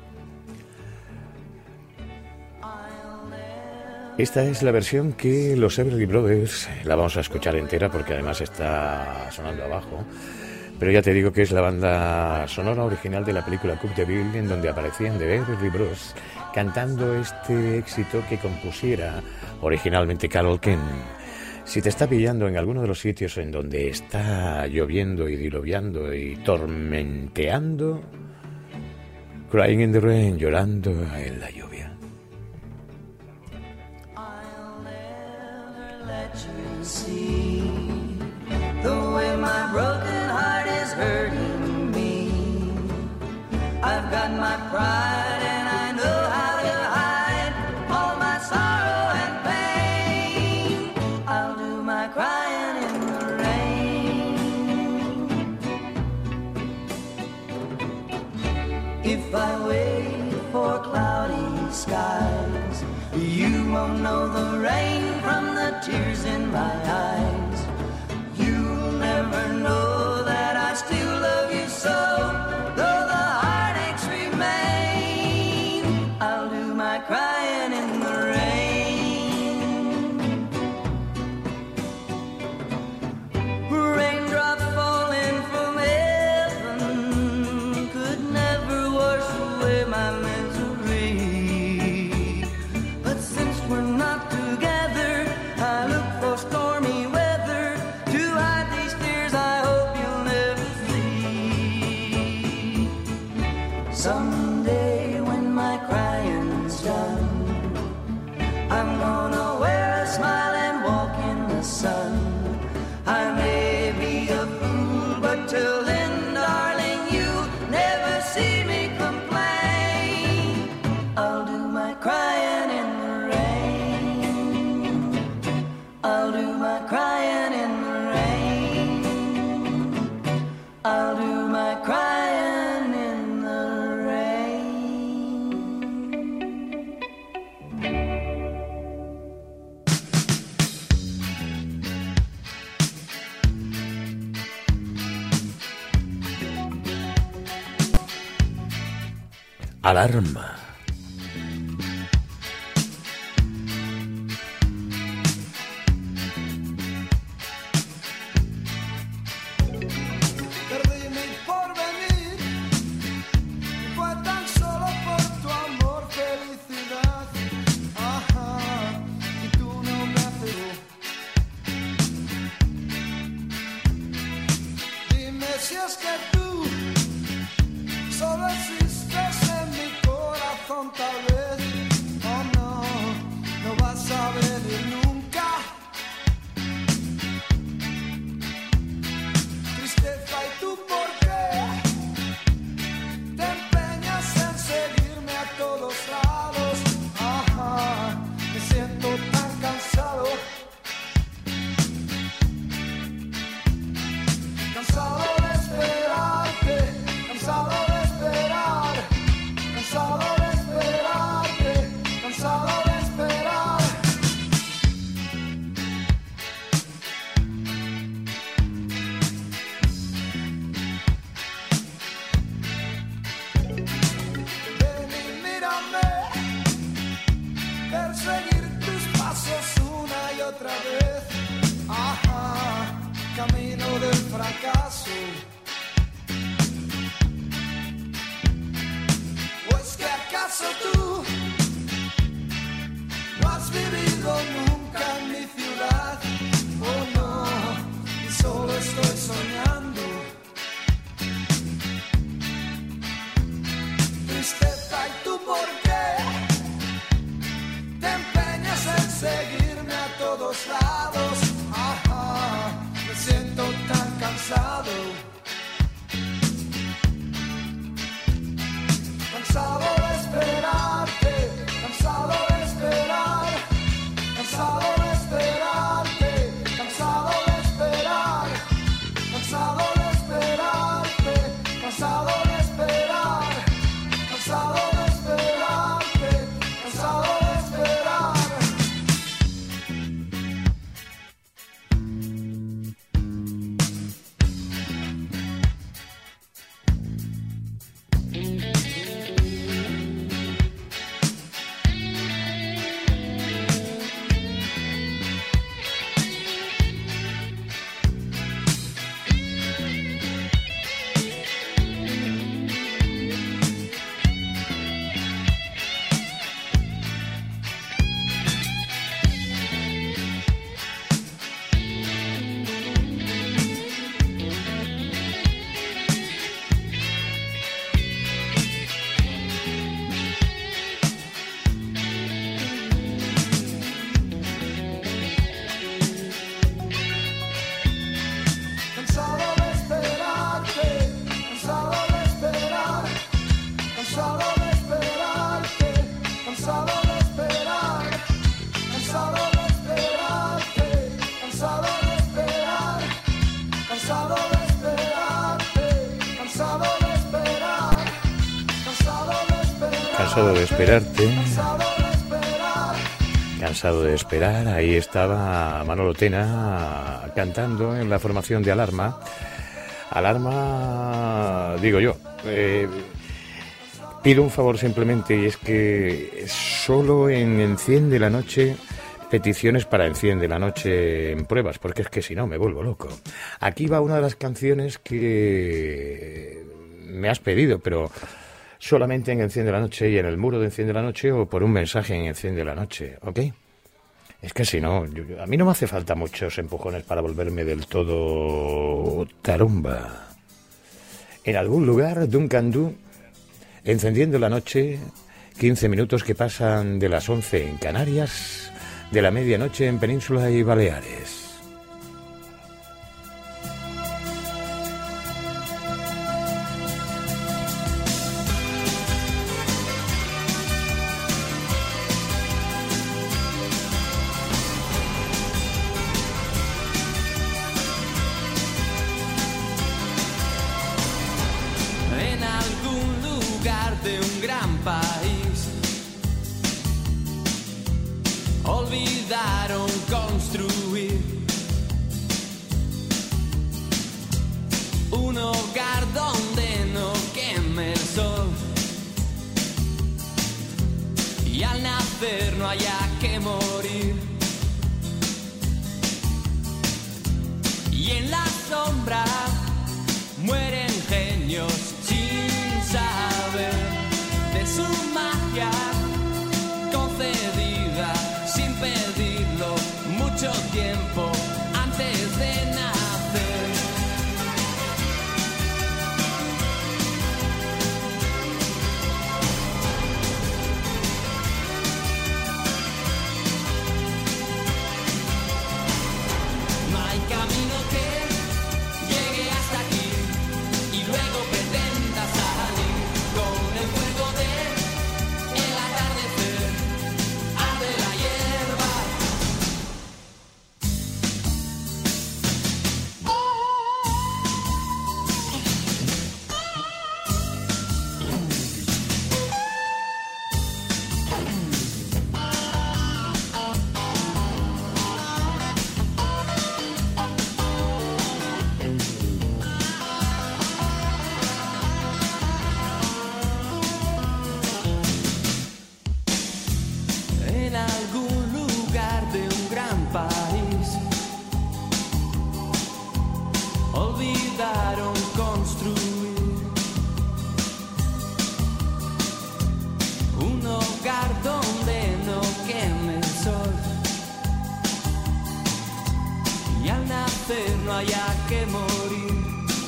Esta es la versión que los Everly Brothers, la vamos a escuchar entera porque además está sonando abajo, pero ya te digo que es la banda sonora original de la película Coupe de Ville, en donde aparecían The Everly Brothers cantando este éxito que compusiera originalmente Carole King. Si te está pillando en alguno de los sitios en donde está lloviendo y diluviando y tormenteando, Crying in the Rain, llorando en la lluvia. I'll never let you see the way my broken heart is hurting me. I've got my pride and I know how to hide all my sorrow and pain. I'll do my crying in the rain. If I wait for cloudy skies, you won't know the rain from the tears in my eyes. You'll never know that I still love you so, though the heartaches remain. I'll do my crying in the rain. Raindrops falling from heaven could never wash away my misery. But since we're not together, I look for stormy weather to hide these tears I hope you'll never see. Someday when my crying's done, I'm gonna wear a smile and walk in the sun. I may be a fool, but till then, darling, you never see me complain. I'll do my crying in the rain. I'll do my crying in the rain. I'll do my crying in the rain. Alarma. Perdí mi porvenir, fue tan solo por tu amor, felicidad. Ajá, y tú no me haces. Dime si es que tú solo existes en mi corazón, tal vez. Oh no, no vas a venir nunca. Tristeza, ¿y tú por qué te empeñas en seguirme a todos lados? Ajá, me siento tan cansado, cansado de esperarte, cansado de esperar, cansado de esperar. Cansado de esperarte. Cansado de esperar. Ahí estaba Manolo Tena cantando en la formación de Alarma. Alarma, digo yo. Eh, pido un favor simplemente, y es que solo en Enciende la Noche, peticiones para Enciende la Noche en pruebas, porque es que si no me vuelvo loco. Aquí va una de las canciones que me has pedido, pero solamente en Enciende la Noche y en el muro de Enciende la Noche, o por un mensaje en Enciende la Noche, ¿ok? Es que si no, yo, a mí no me hace falta muchos empujones para volverme del todo tarumba. En algún lugar, Duncan Du, encendiendo la noche, quince minutos que pasan de las once en Canarias, de la medianoche en Península y Baleares. Olvidaron construir un hogar donde no queme el sol, y al nacer no haya que morir, y en la sombra mueren genios sin saber de su magia concedida sin pedirlo mucho tiempo antes de nacer. No hay camino que llegue hasta aquí y luego pretenda salir con el fuego de el atardecer. Arde la hierba. En algún lugar de un gran país olvidaron construir un hogar donde no queme el sol, y al nacer no haya que morir.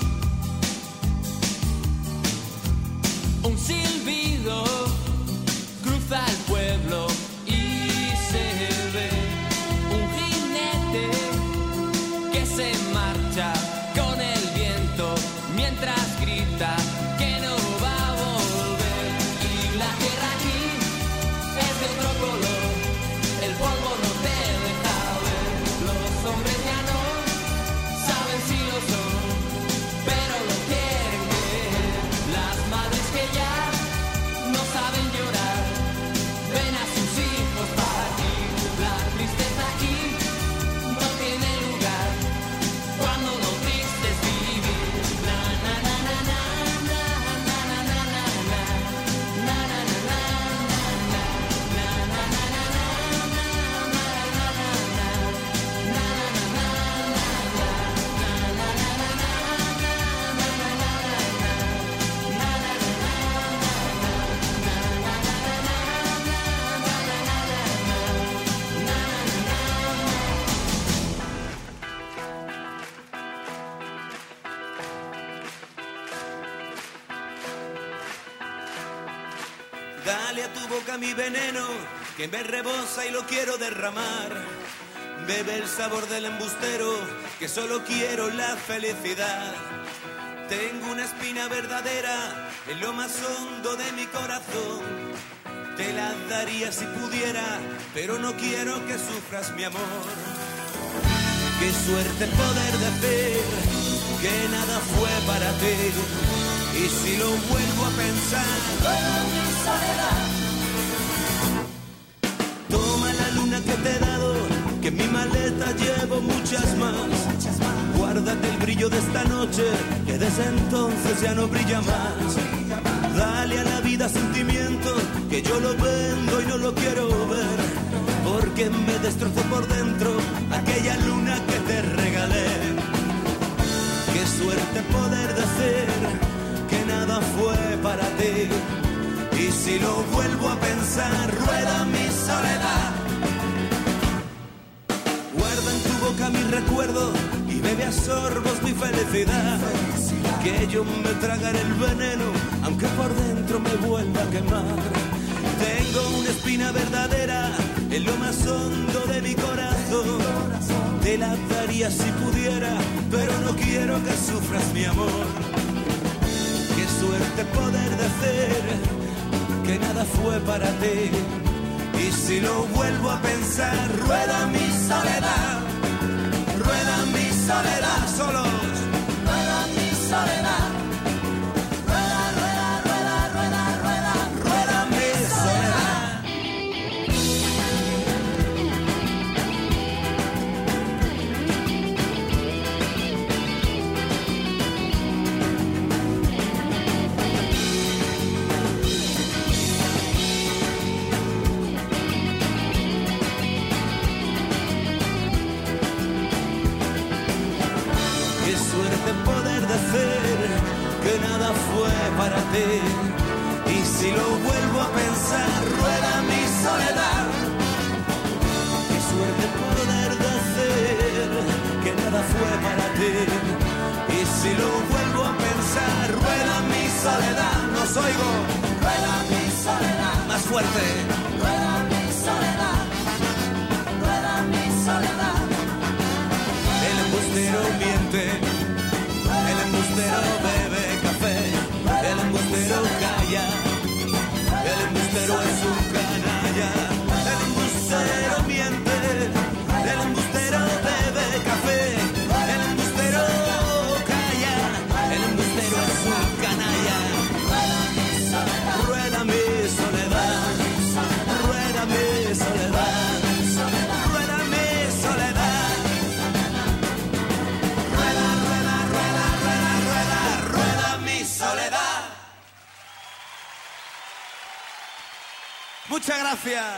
Un silbido cruza el pueblo y se ve un jinete que se marcha con el viento mientras grita que no va a volver. Y la tierra aquí es de otro color, el polvo no te deja ver. Los hombres ya no saben si lo son, pero lo quieren ver. Las madres que ya no saben llorar ven a sus hijos partir. La tristeza aquí no tiene lugar cuando lo triste es vivir. Na na na na na na na na na na na na na na na Dale a tu boca mi veneno, que me rebosa y lo quiero derramar. Bebe el sabor del embustero, que solo quiero la felicidad. Tengo una espina verdadera en lo más hondo de mi corazón. Te la daría si pudiera, pero no quiero que sufras mi amor. Qué suerte poder decir que nada fue para ti. Y si lo vuelvo a pensar, rueda mi soledad. Toma la luna que te he dado, que en mi maleta llevo muchas más. Guárdate el brillo de esta noche, que desde entonces ya no brilla más. Dale a la vida sentimiento, que yo lo vendo y no lo quiero ver, porque me destrozó por dentro aquella luna que te regalé. Qué suerte poder decir que nada fue para ti. Y si lo vuelvo a pensar, rueda mi soledad. Guarda en tu boca mi recuerdo y bebe a sorbos mi felicidad. Que yo me tragaré el veneno, aunque por dentro me vuelva a quemar. Tengo una espina verdadera en lo más hondo de mi corazón. Te la daría si pudiera, pero no quiero que sufras mi amor. Qué suerte poder decir que nada fue para ti. Y si lo vuelvo a pensar, rueda mi soledad, rueda mi soledad, solos, Rueda mi soledad. Rueda, rueda, rueda, rueda, rueda, rueda mi soledad. Qué suerte poder decir que nada fue para ti. Y si lo vuelvo a pensar, rueda mi soledad. Qué suerte poder decir que nada fue para ti. Y si lo vuelvo a pensar, rueda mi soledad. No os oigo, rueda mi soledad. más fuerte. Rueda mi soledad. Rueda mi soledad. El embustero miente, el embustero bebe café, el embustero calla, el embustero es un canalla. El embustero miente, el embustero bebe café, el embustero calla, el embustero es un canalla. Rueda mi soledad, rueda mi soledad, rueda mi soledad. Rueda, rueda, rueda, rueda, rueda, rueda mi soledad. Muchas gracias.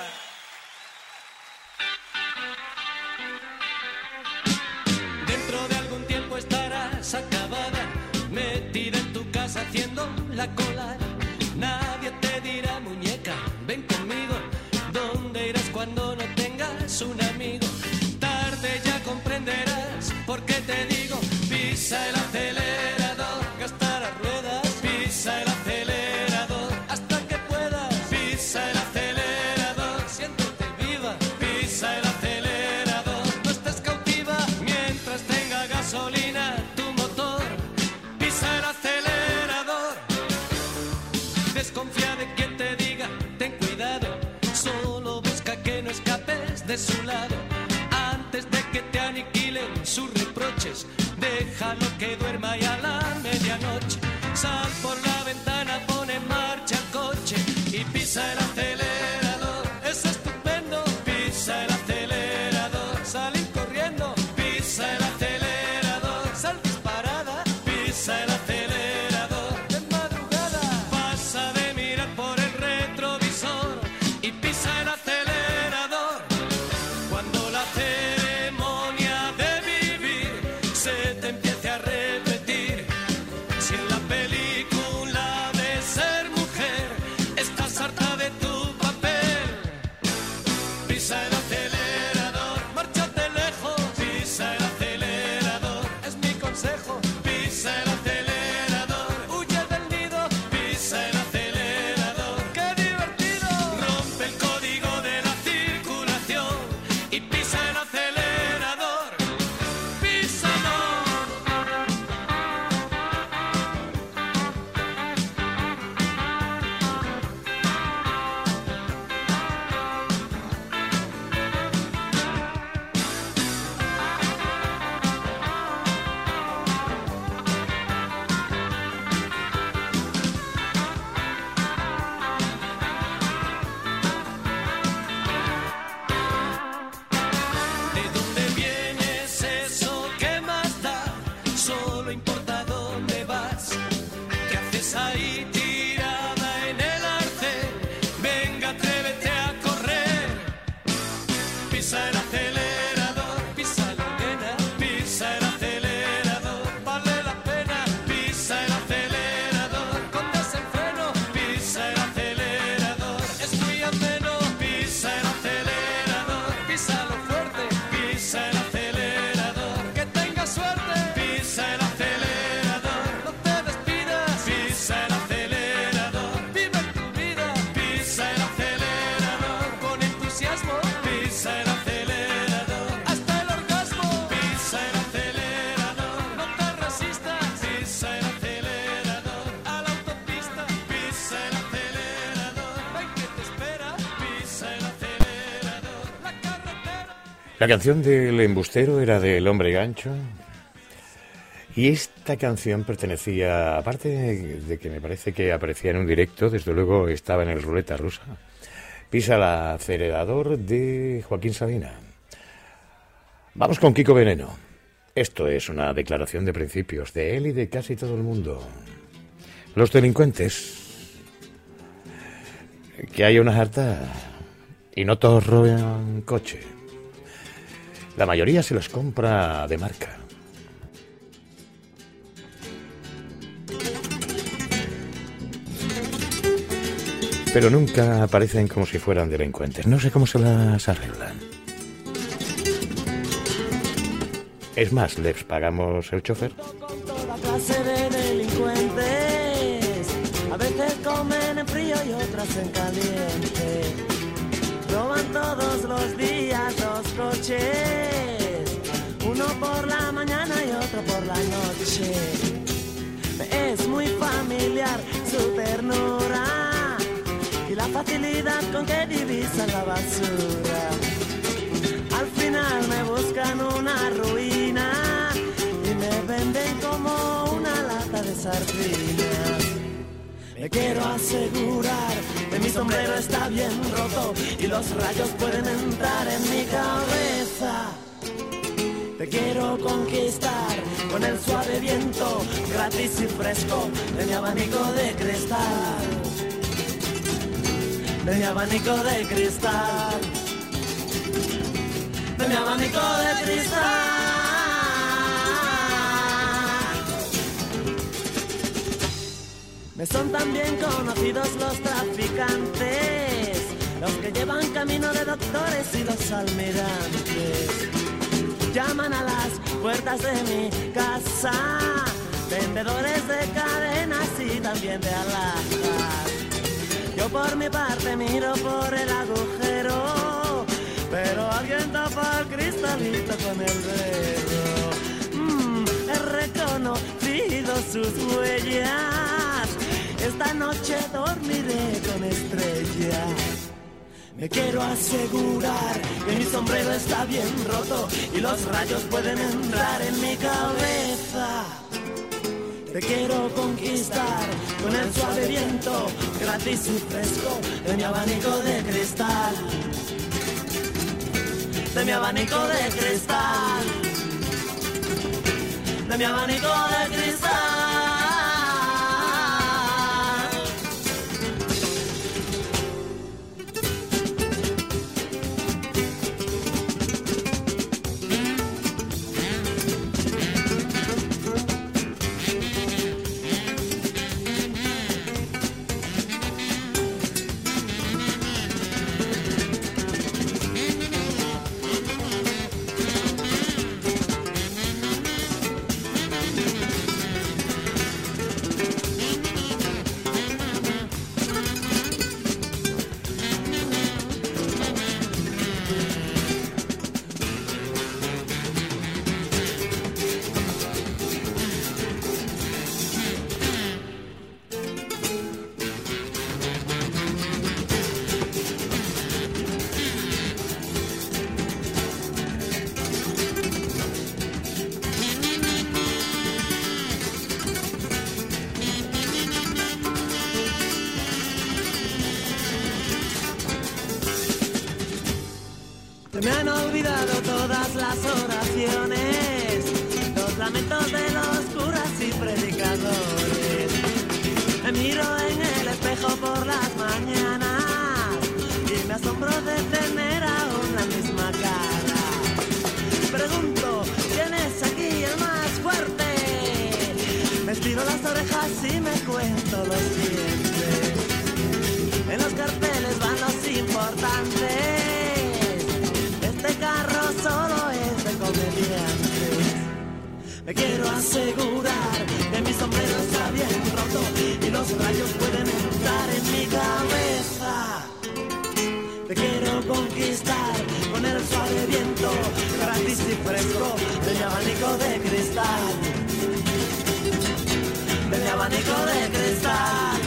Dentro de algún tiempo estarás acabada, metida en tu casa haciendo la cola. Nadie te dirá, muñeca, ven conmigo. ¿Dónde irás cuando no tengas un amigo? Tarde ya comprenderás por qué te digo, pisa el acelerador, gasta las ruedas, pisa el acelerador, hasta que puedas, pisa el acelerador, siéntete viva, pisa el acelerador, no estés cautiva mientras tenga gasolina tu motor, pisa el acelerador. Desconfía de quien te diga, ten cuidado, solo busca que no escapes de su lado. Antes de que te aniquilen sus reproches, déjalo que duerma y a la medianoche sal por la ventana, pone en marcha el coche y pisa el acelerador. Es estupendo, pisa el acelerador. Salir corriendo, pisa el acelerador. Sal disparada, pisa el acelerador. De madrugada, pasa de mirar por el retrovisor y pisa el acelerador. Cuando la ceremonia de vivir se te empiece a repetir, si en la película de ser mujer estás harta de tu papel, pisa el acelerador, márchate lejos, pisa el acelerador, es mi consejo, pisa el acelerador, huye del nido, pisa el acelerador, qué divertido, rompe el código de la circulación y pisa el acelerador, písalo. La canción del embustero era del Hombre Gancho. Y esta canción pertenecía, aparte de que me parece que aparecía en un directo, desde luego estaba en el Ruleta Rusa, Pisa el acelerador de Joaquín Sabina. Vamos con Kiko Veneno. Esto es una declaración de principios de él y de casi todo el mundo. Los delincuentes, que hay una harta y no todos roban coche. La mayoría se los compra de marca. Pero nunca aparecen como si fueran delincuentes. No sé cómo se las arreglan. Es más, les pagamos el chofer. Con toda clase de delincuentes, a veces comen en frío y otras en caliente. Roban todos los días dos coches, uno por la mañana y otro por la noche. Es muy familiar su ternura y la facilidad con que divisan la basura. Al final me buscan una ruina y me venden como una lata de sardinas. Me quiero asegurar que mi sombrero está bien roto y los rayos pueden entrar en mi cabeza. Te quiero conquistar con el suave viento gratis y fresco de mi abanico de cristal. De mi abanico de cristal. De mi abanico de cristal. Me son también conocidos los traficantes, los que llevan camino de doctores y los almirantes. Llaman a las puertas de mi casa, vendedores de cadenas y también de alhajas. Yo por mi parte miro por el agujero, pero alguien tapa el cristalito con el dedo. Mm, he reconocido sus huellas, esta noche dormiré con estrellas. Me quiero asegurar que mi sombrero está bien roto y los rayos pueden entrar en mi cabeza. Te quiero conquistar con el suave viento gratis y fresco de mi abanico de cristal. De mi abanico de cristal. De mi abanico de cristal. Me han olvidado todas las oraciones, los lamentos de los curas y predicadores. Me miro en el espejo por las mañanas y me asombro de tener aún la misma cara. Pregunto, ¿quién es aquí el más fuerte? Me estiro las orejas y me cuento los dientes. En los carteles van los importantes. Este carro solo es de comediantes. Me quiero asegurar que mi sombrero está bien roto y los rayos pueden entrar en mi cabeza. Te quiero conquistar con el suave viento gratis y fresco de mi abanico de cristal. De mi abanico de cristal.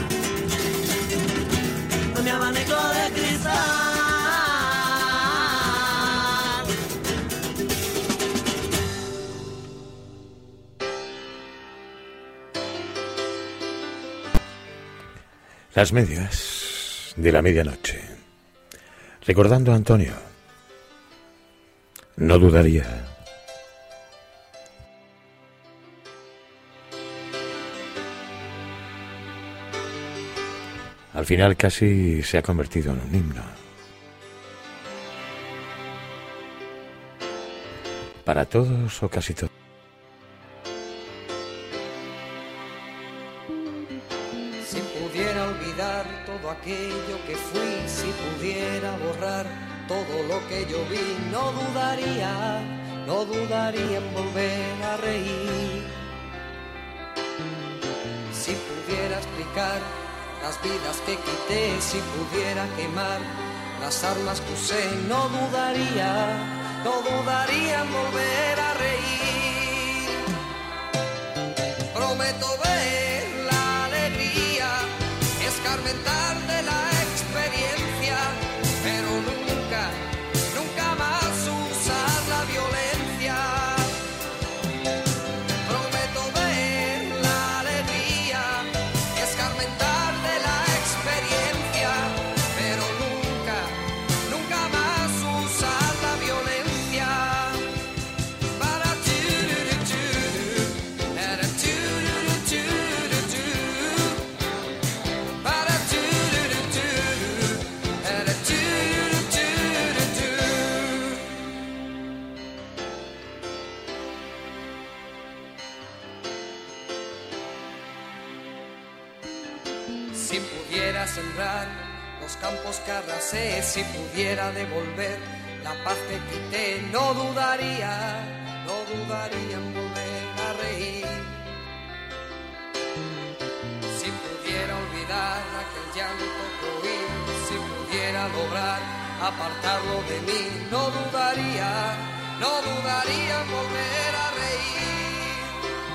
De mi abanico de cristal. Las medias de la medianoche. Recordando a Antonio. No dudaría. Al final casi se ha convertido en un himno. Para todos o casi todos. Si pudiera olvidar todo aquello que fui, si pudiera borrar todo lo que yo vi, no dudaría, no dudaría en volver a reír. Si pudiera explicar las vidas que quité, si pudiera quemar las armas que usé, no dudaría, no dudaría en volver a reír. Prometo ver la alegría, escarmentar de la experiencia, pero nunca, nunca más usar la violencia. Prometo ver la alegría, escarmentar de la experiencia, pero nunca, nunca más usar la violencia. Para tu tu tu, para tu tu tu, para tu tu tu, para tu tu tu. Si pudiera sembrar los campos que arrasé, si pudiera devolver la paz que quité, no dudaría, no dudaría en volver a reír. Si pudiera olvidar aquel llanto que oí, si pudiera lograr apartarlo de mí, no dudaría, no dudaría en volver a reír.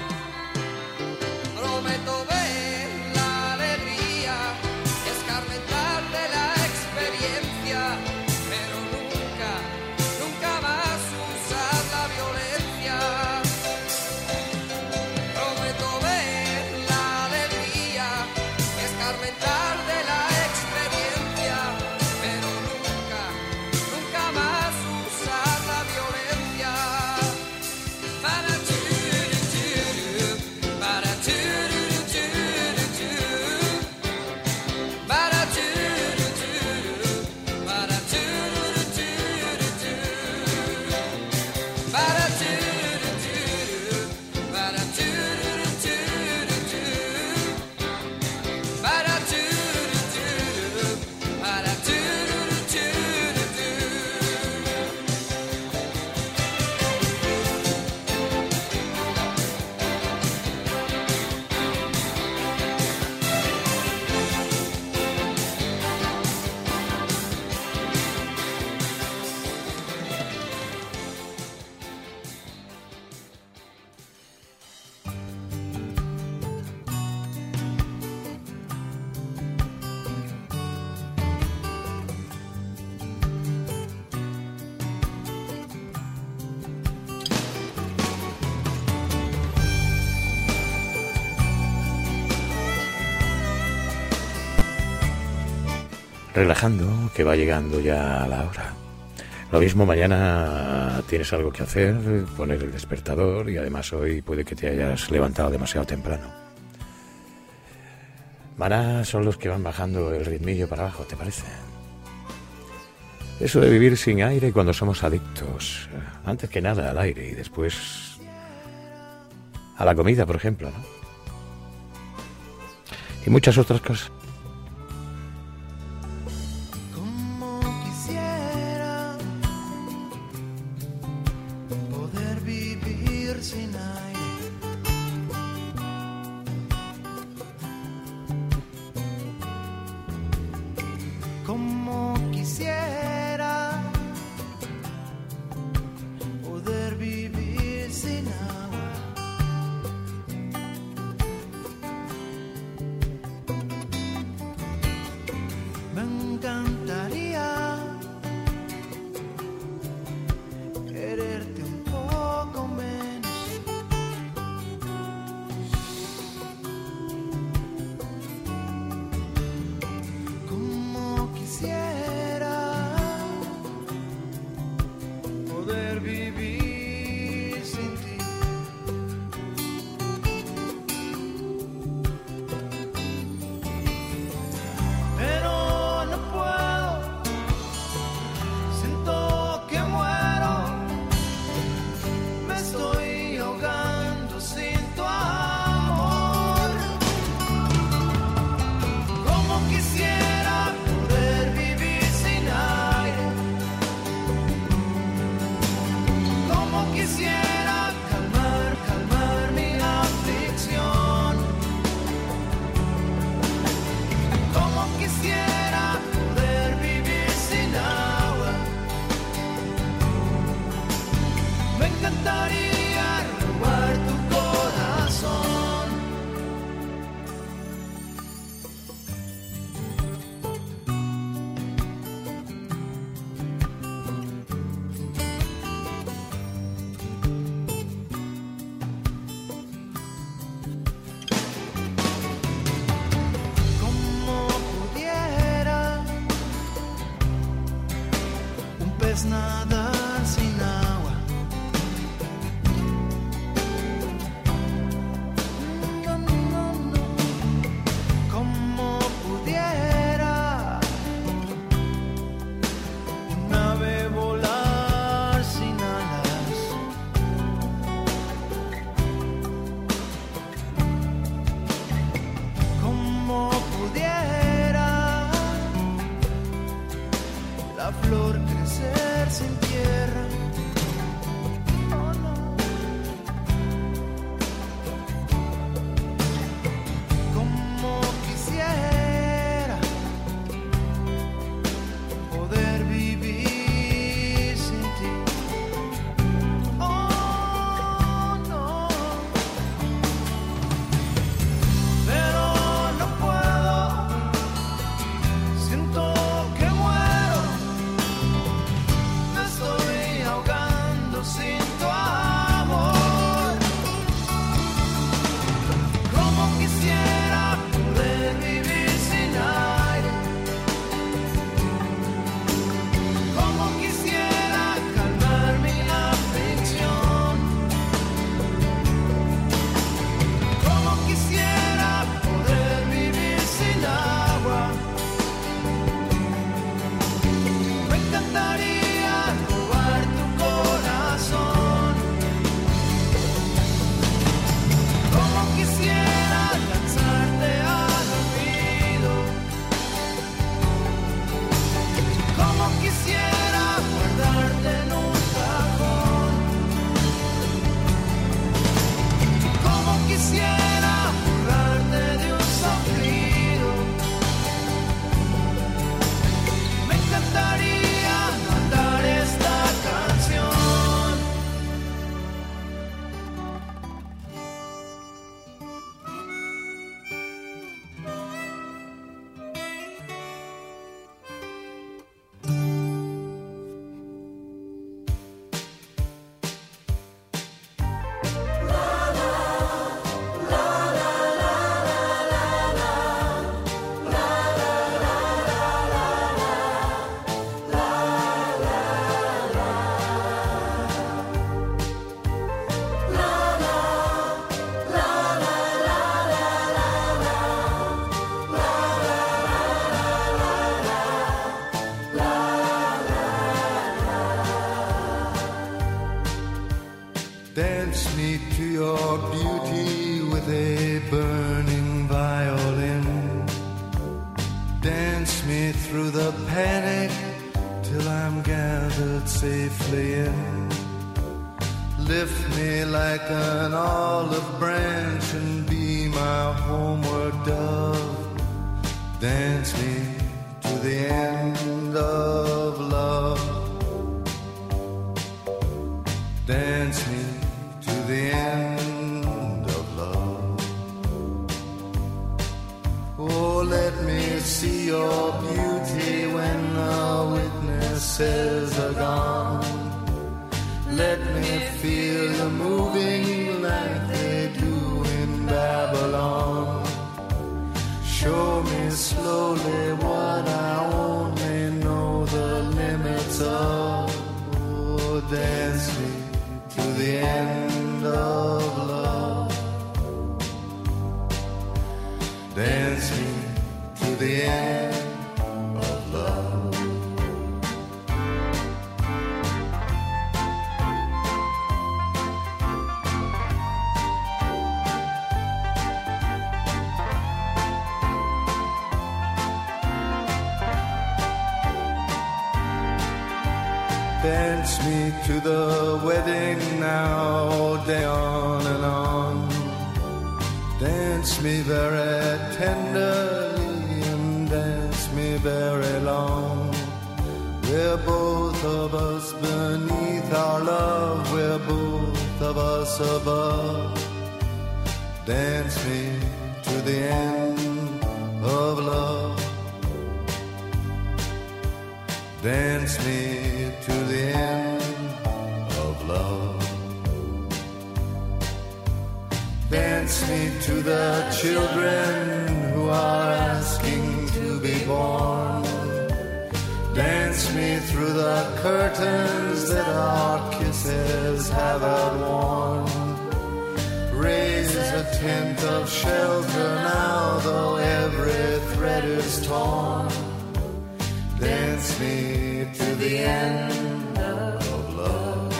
Prometo ver la alegría, escarmentar de la experiencia, pero nunca, nunca más usar la violencia. Prometo ver la alegría, escarmentar de la experiencia, pero nunca, nunca más usar la violencia. Para tu tu, para tu tu tu, para tu tu, para tu tu tu, para tu tu, para tu tu tu, para tu tu, para tu tu tu. Relajando, que va llegando ya la hora. Lo mismo mañana tienes algo que hacer, poner el despertador, y además hoy puede que te hayas levantado demasiado temprano. Maná son los que van bajando el ritmillo para abajo, ¿te parece? Eso de vivir sin aire cuando somos adictos, antes que nada al aire y después a la comida, por ejemplo, ¿no? Y muchas otras cosas. Como quisiera poder vivir sin aire, como quisiera poder vivir sin agua. quisiera burlarte de un soplido. Me encantaría cantar esta canción. Dance me to your beauty with a burning violin. Dance me through the panic till I'm gathered safely in. Lift me like an olive branch and be my homeward dove. Dance me to the end of love. Dance me to the end of love. Oh, let me see your beauty when the witnesses are gone. Let me feel you moving like they do in Babylon. Show me slowly what I only know the limits of. Oh, dance me to the end of love. Dance me to the end of love. Dance me to the wedding now, day on and on. Dance me very tenderly and dance me very long. We're both of us beneath our love, we're both of us above. Dance me to the end of love. Dance me to the end of love. Dance me to the children who are asking to be born. Dance me through the curtains that our kisses have outworn. Raise a tent of shelter now, though every thread is torn. Dance me to the end of love.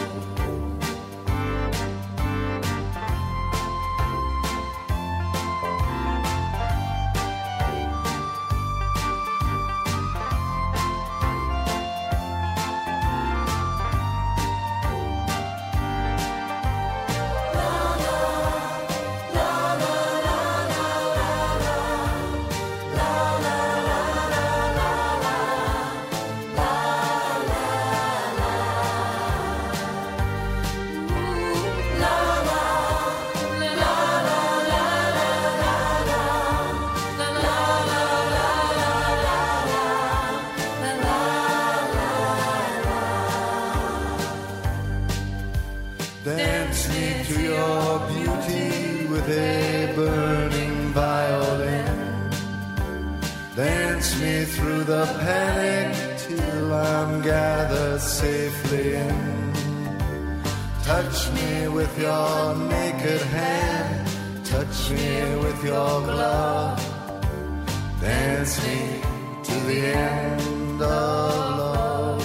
Dance me to your beauty with a burning violin. Dance me through the panic till I'm gathered safely in. Touch me with your naked hand, touch me with your glove. Dance me to the end of love.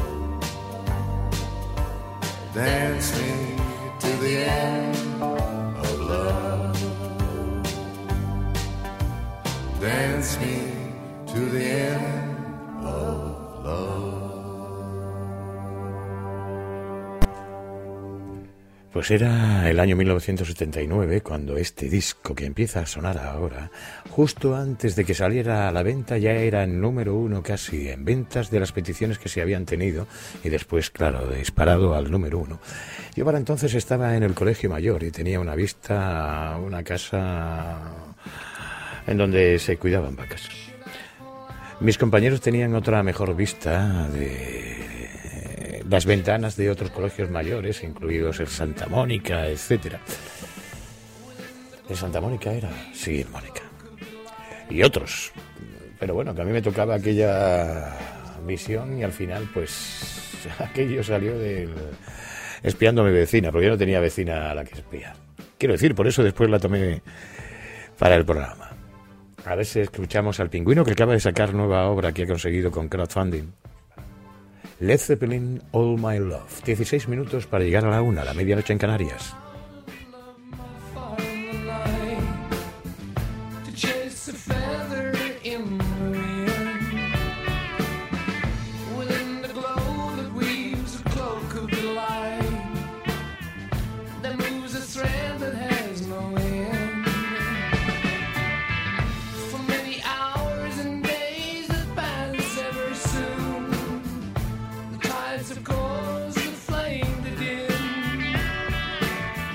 Dance me to the end of love. Dance me to the end of love. Pues era el año mil novecientos setenta y nueve cuando este disco que empieza a sonar ahora, justo antes de que saliera a la venta, ya era el número uno casi en ventas de las peticiones que se habían tenido y después, claro, disparado al número uno. Yo para entonces estaba en el colegio mayor y tenía una vista a una casa en donde se cuidaban vacas. Mis compañeros tenían otra mejor vista de las ventanas de otros colegios mayores, incluidos el Santa Mónica, etcétera. ¿El Santa Mónica era? Sí, el Mónica. Y otros. Pero bueno, que a mí me tocaba aquella visión y al final, pues, aquello salió del... espiando a mi vecina, porque yo no tenía vecina a la que espiar. Quiero decir, por eso después la tomé para el programa. A ver si escuchamos al Pingüino, que acaba de sacar nueva obra que ha conseguido con crowdfunding. Led Zeppelin, All My Love. dieciséis minutos para llegar a la una, a la medianoche en Canarias. Of course, the flame that dim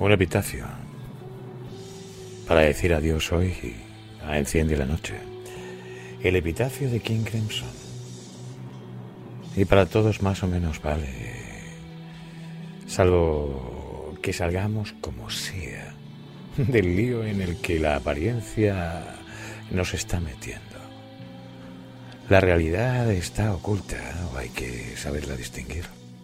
Un epitafio para decir adiós hoy a Enciende la Noche. El epitafio de King Crimson. Y para todos más o menos vale, salvo que salgamos como sea del lío en el que la apariencia nos está metiendo. La realidad está oculta, o hay que saberla distinguir.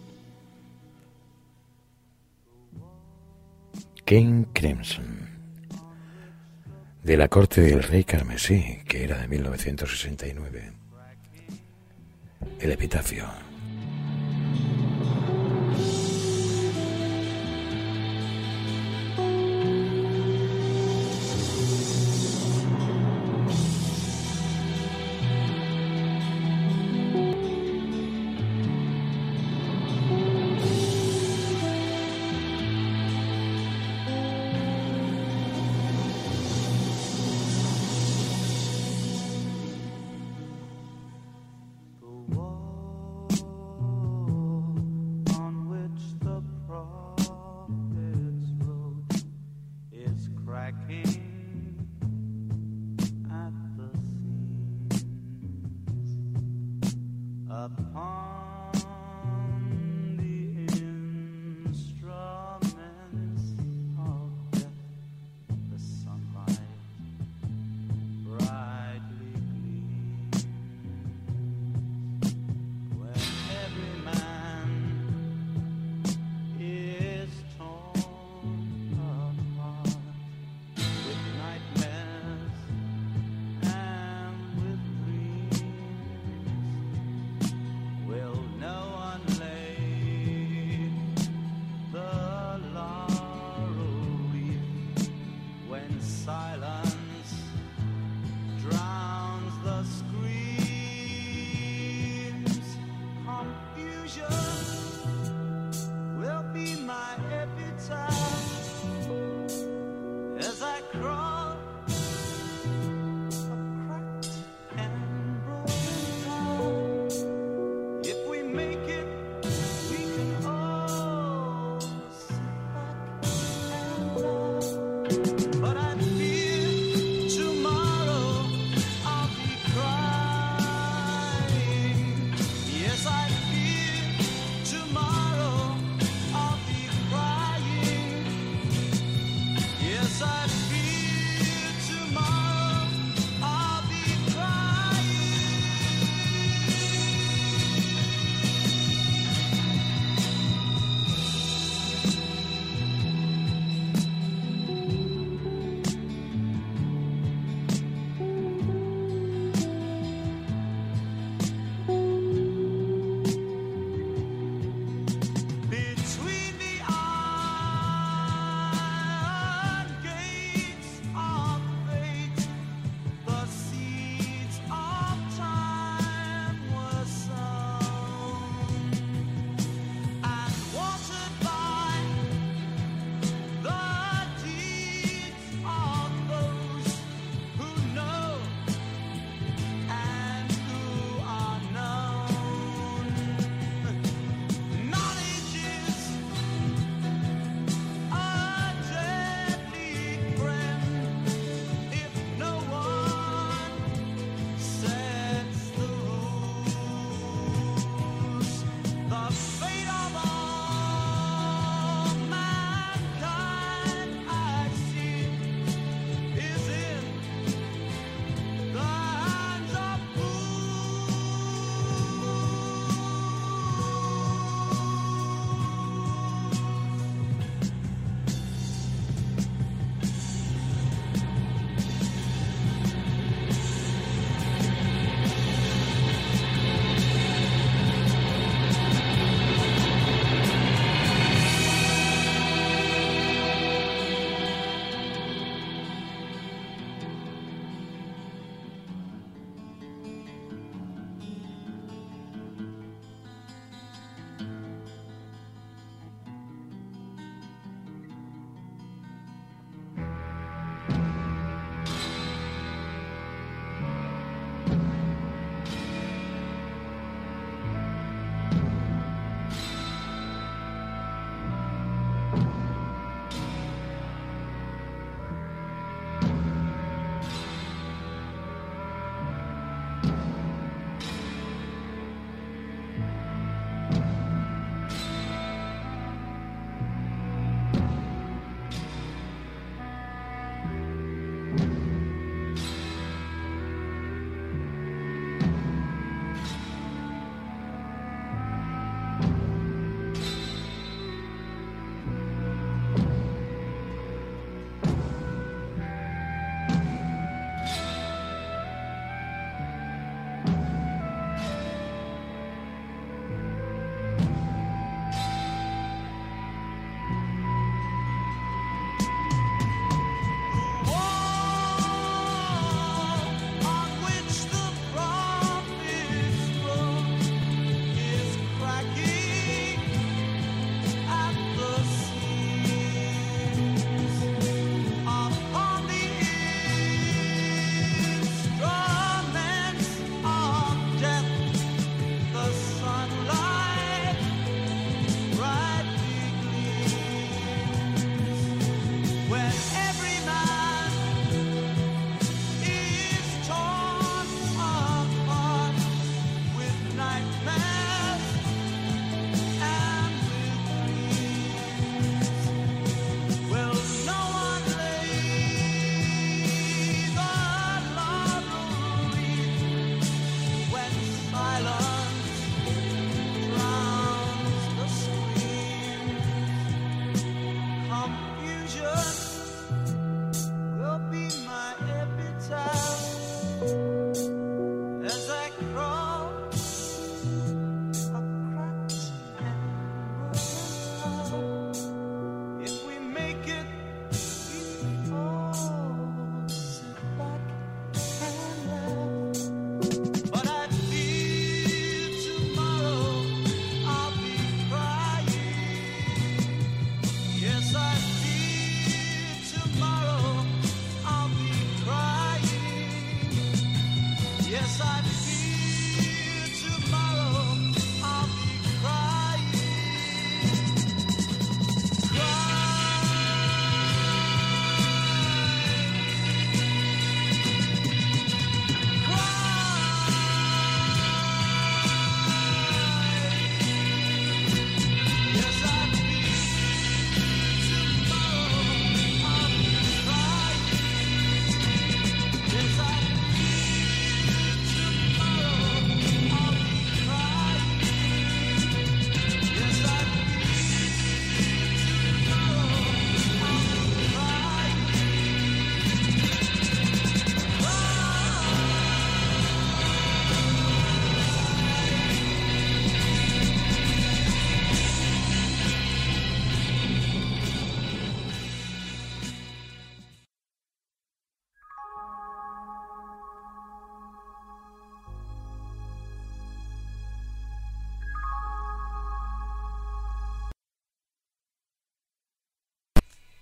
King Crimson, de la corte del rey carmesí, que era de mil novecientos sesenta y nueve. El epitafio.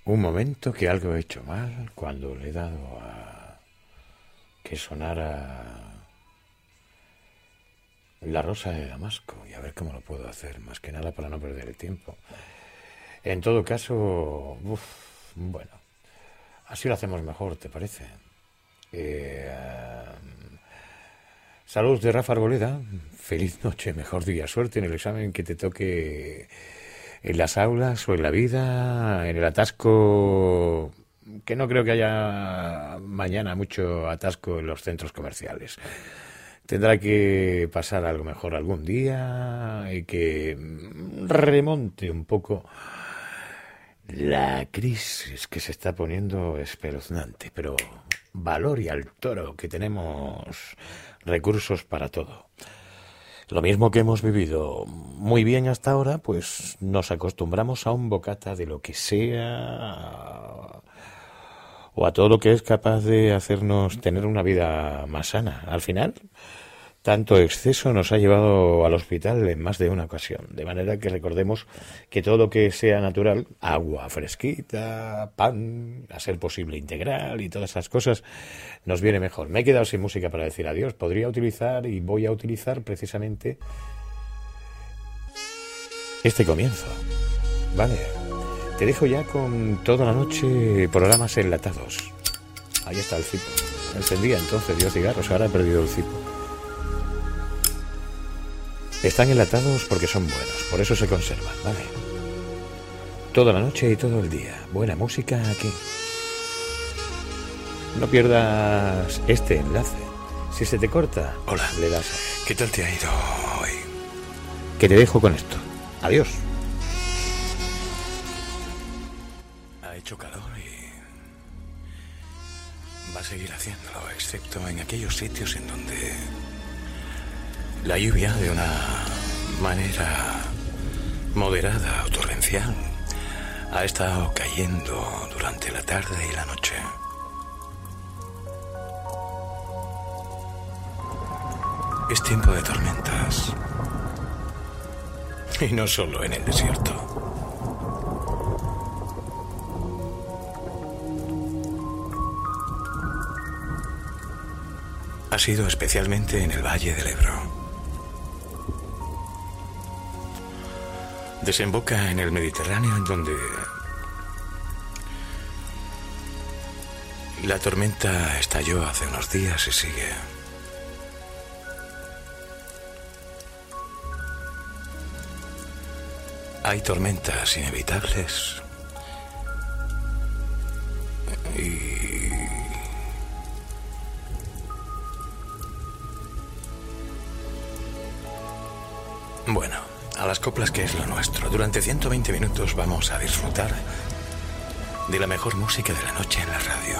un momento que algo he hecho mal cuando le he dado a que sonara La Rosa de Damasco, y a ver cómo lo puedo hacer, más que nada para no perder el tiempo. En todo caso, uf, bueno, así lo hacemos mejor, ¿te parece? Eh, uh, saludos de Rafa Arboleda, feliz noche, mejor día, suerte en el examen que te toque en las aulas o en la vida, en el atasco, que no creo que haya mañana mucho atasco en los centros comerciales. Tendrá que pasar algo mejor algún día y que remonte un poco la crisis que se está poniendo espeluznante, pero valor y al toro, que tenemos recursos para todo. Lo mismo que hemos vivido muy bien hasta ahora, pues nos acostumbramos a un bocata de lo que sea o a todo lo que es capaz de hacernos tener una vida más sana. Al final, tanto exceso nos ha llevado al hospital en más de una ocasión, de manera que recordemos que todo lo que sea natural, agua fresquita, pan, a ser posible integral y todas esas cosas, nos viene mejor. Me he quedado sin música para decir adiós. Podría utilizar y voy a utilizar precisamente este comienzo. Vale, te dejo ya con toda la noche programas enlatados. Ahí está el cipo. Encendía entonces dio cigarros, ahora he perdido el cipo. Están enlatados porque son buenos, por eso se conservan, ¿vale? Toda la noche y todo el día. Buena música aquí. No pierdas este enlace. Si se te corta, hola, le das. ¿Qué tal te ha ido hoy? Que te dejo con esto. Adiós. Ha hecho calor y va a seguir haciéndolo, excepto en aquellos sitios en donde la lluvia, de una manera moderada o torrencial, ha estado cayendo durante la tarde y la noche. Es tiempo de tormentas. Y no solo en el desierto. Ha sido especialmente en el Valle del Ebro. Desemboca en el Mediterráneo, en donde la tormenta estalló hace unos días y sigue. Hay tormentas inevitables y bueno, a las coplas, que es lo nuestro. Durante ciento veinte minutos vamos a disfrutar de la mejor música de la noche en la radio.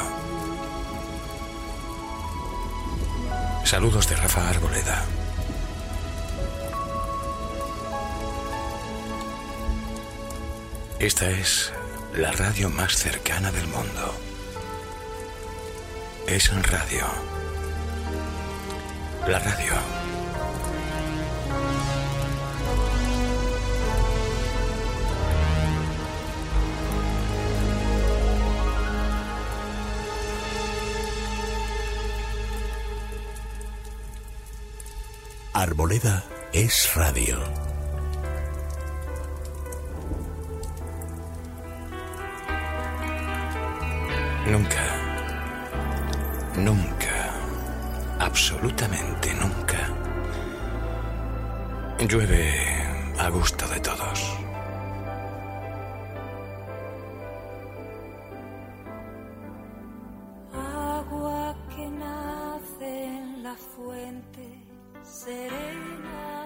Saludos de Rafa Arboleda. Esta es la radio más cercana del mundo. Es en radio. La radio. Arboleda es radio. Nunca, nunca, absolutamente nunca, llueve a gusto de todos. Agua que nace en la fuente serena.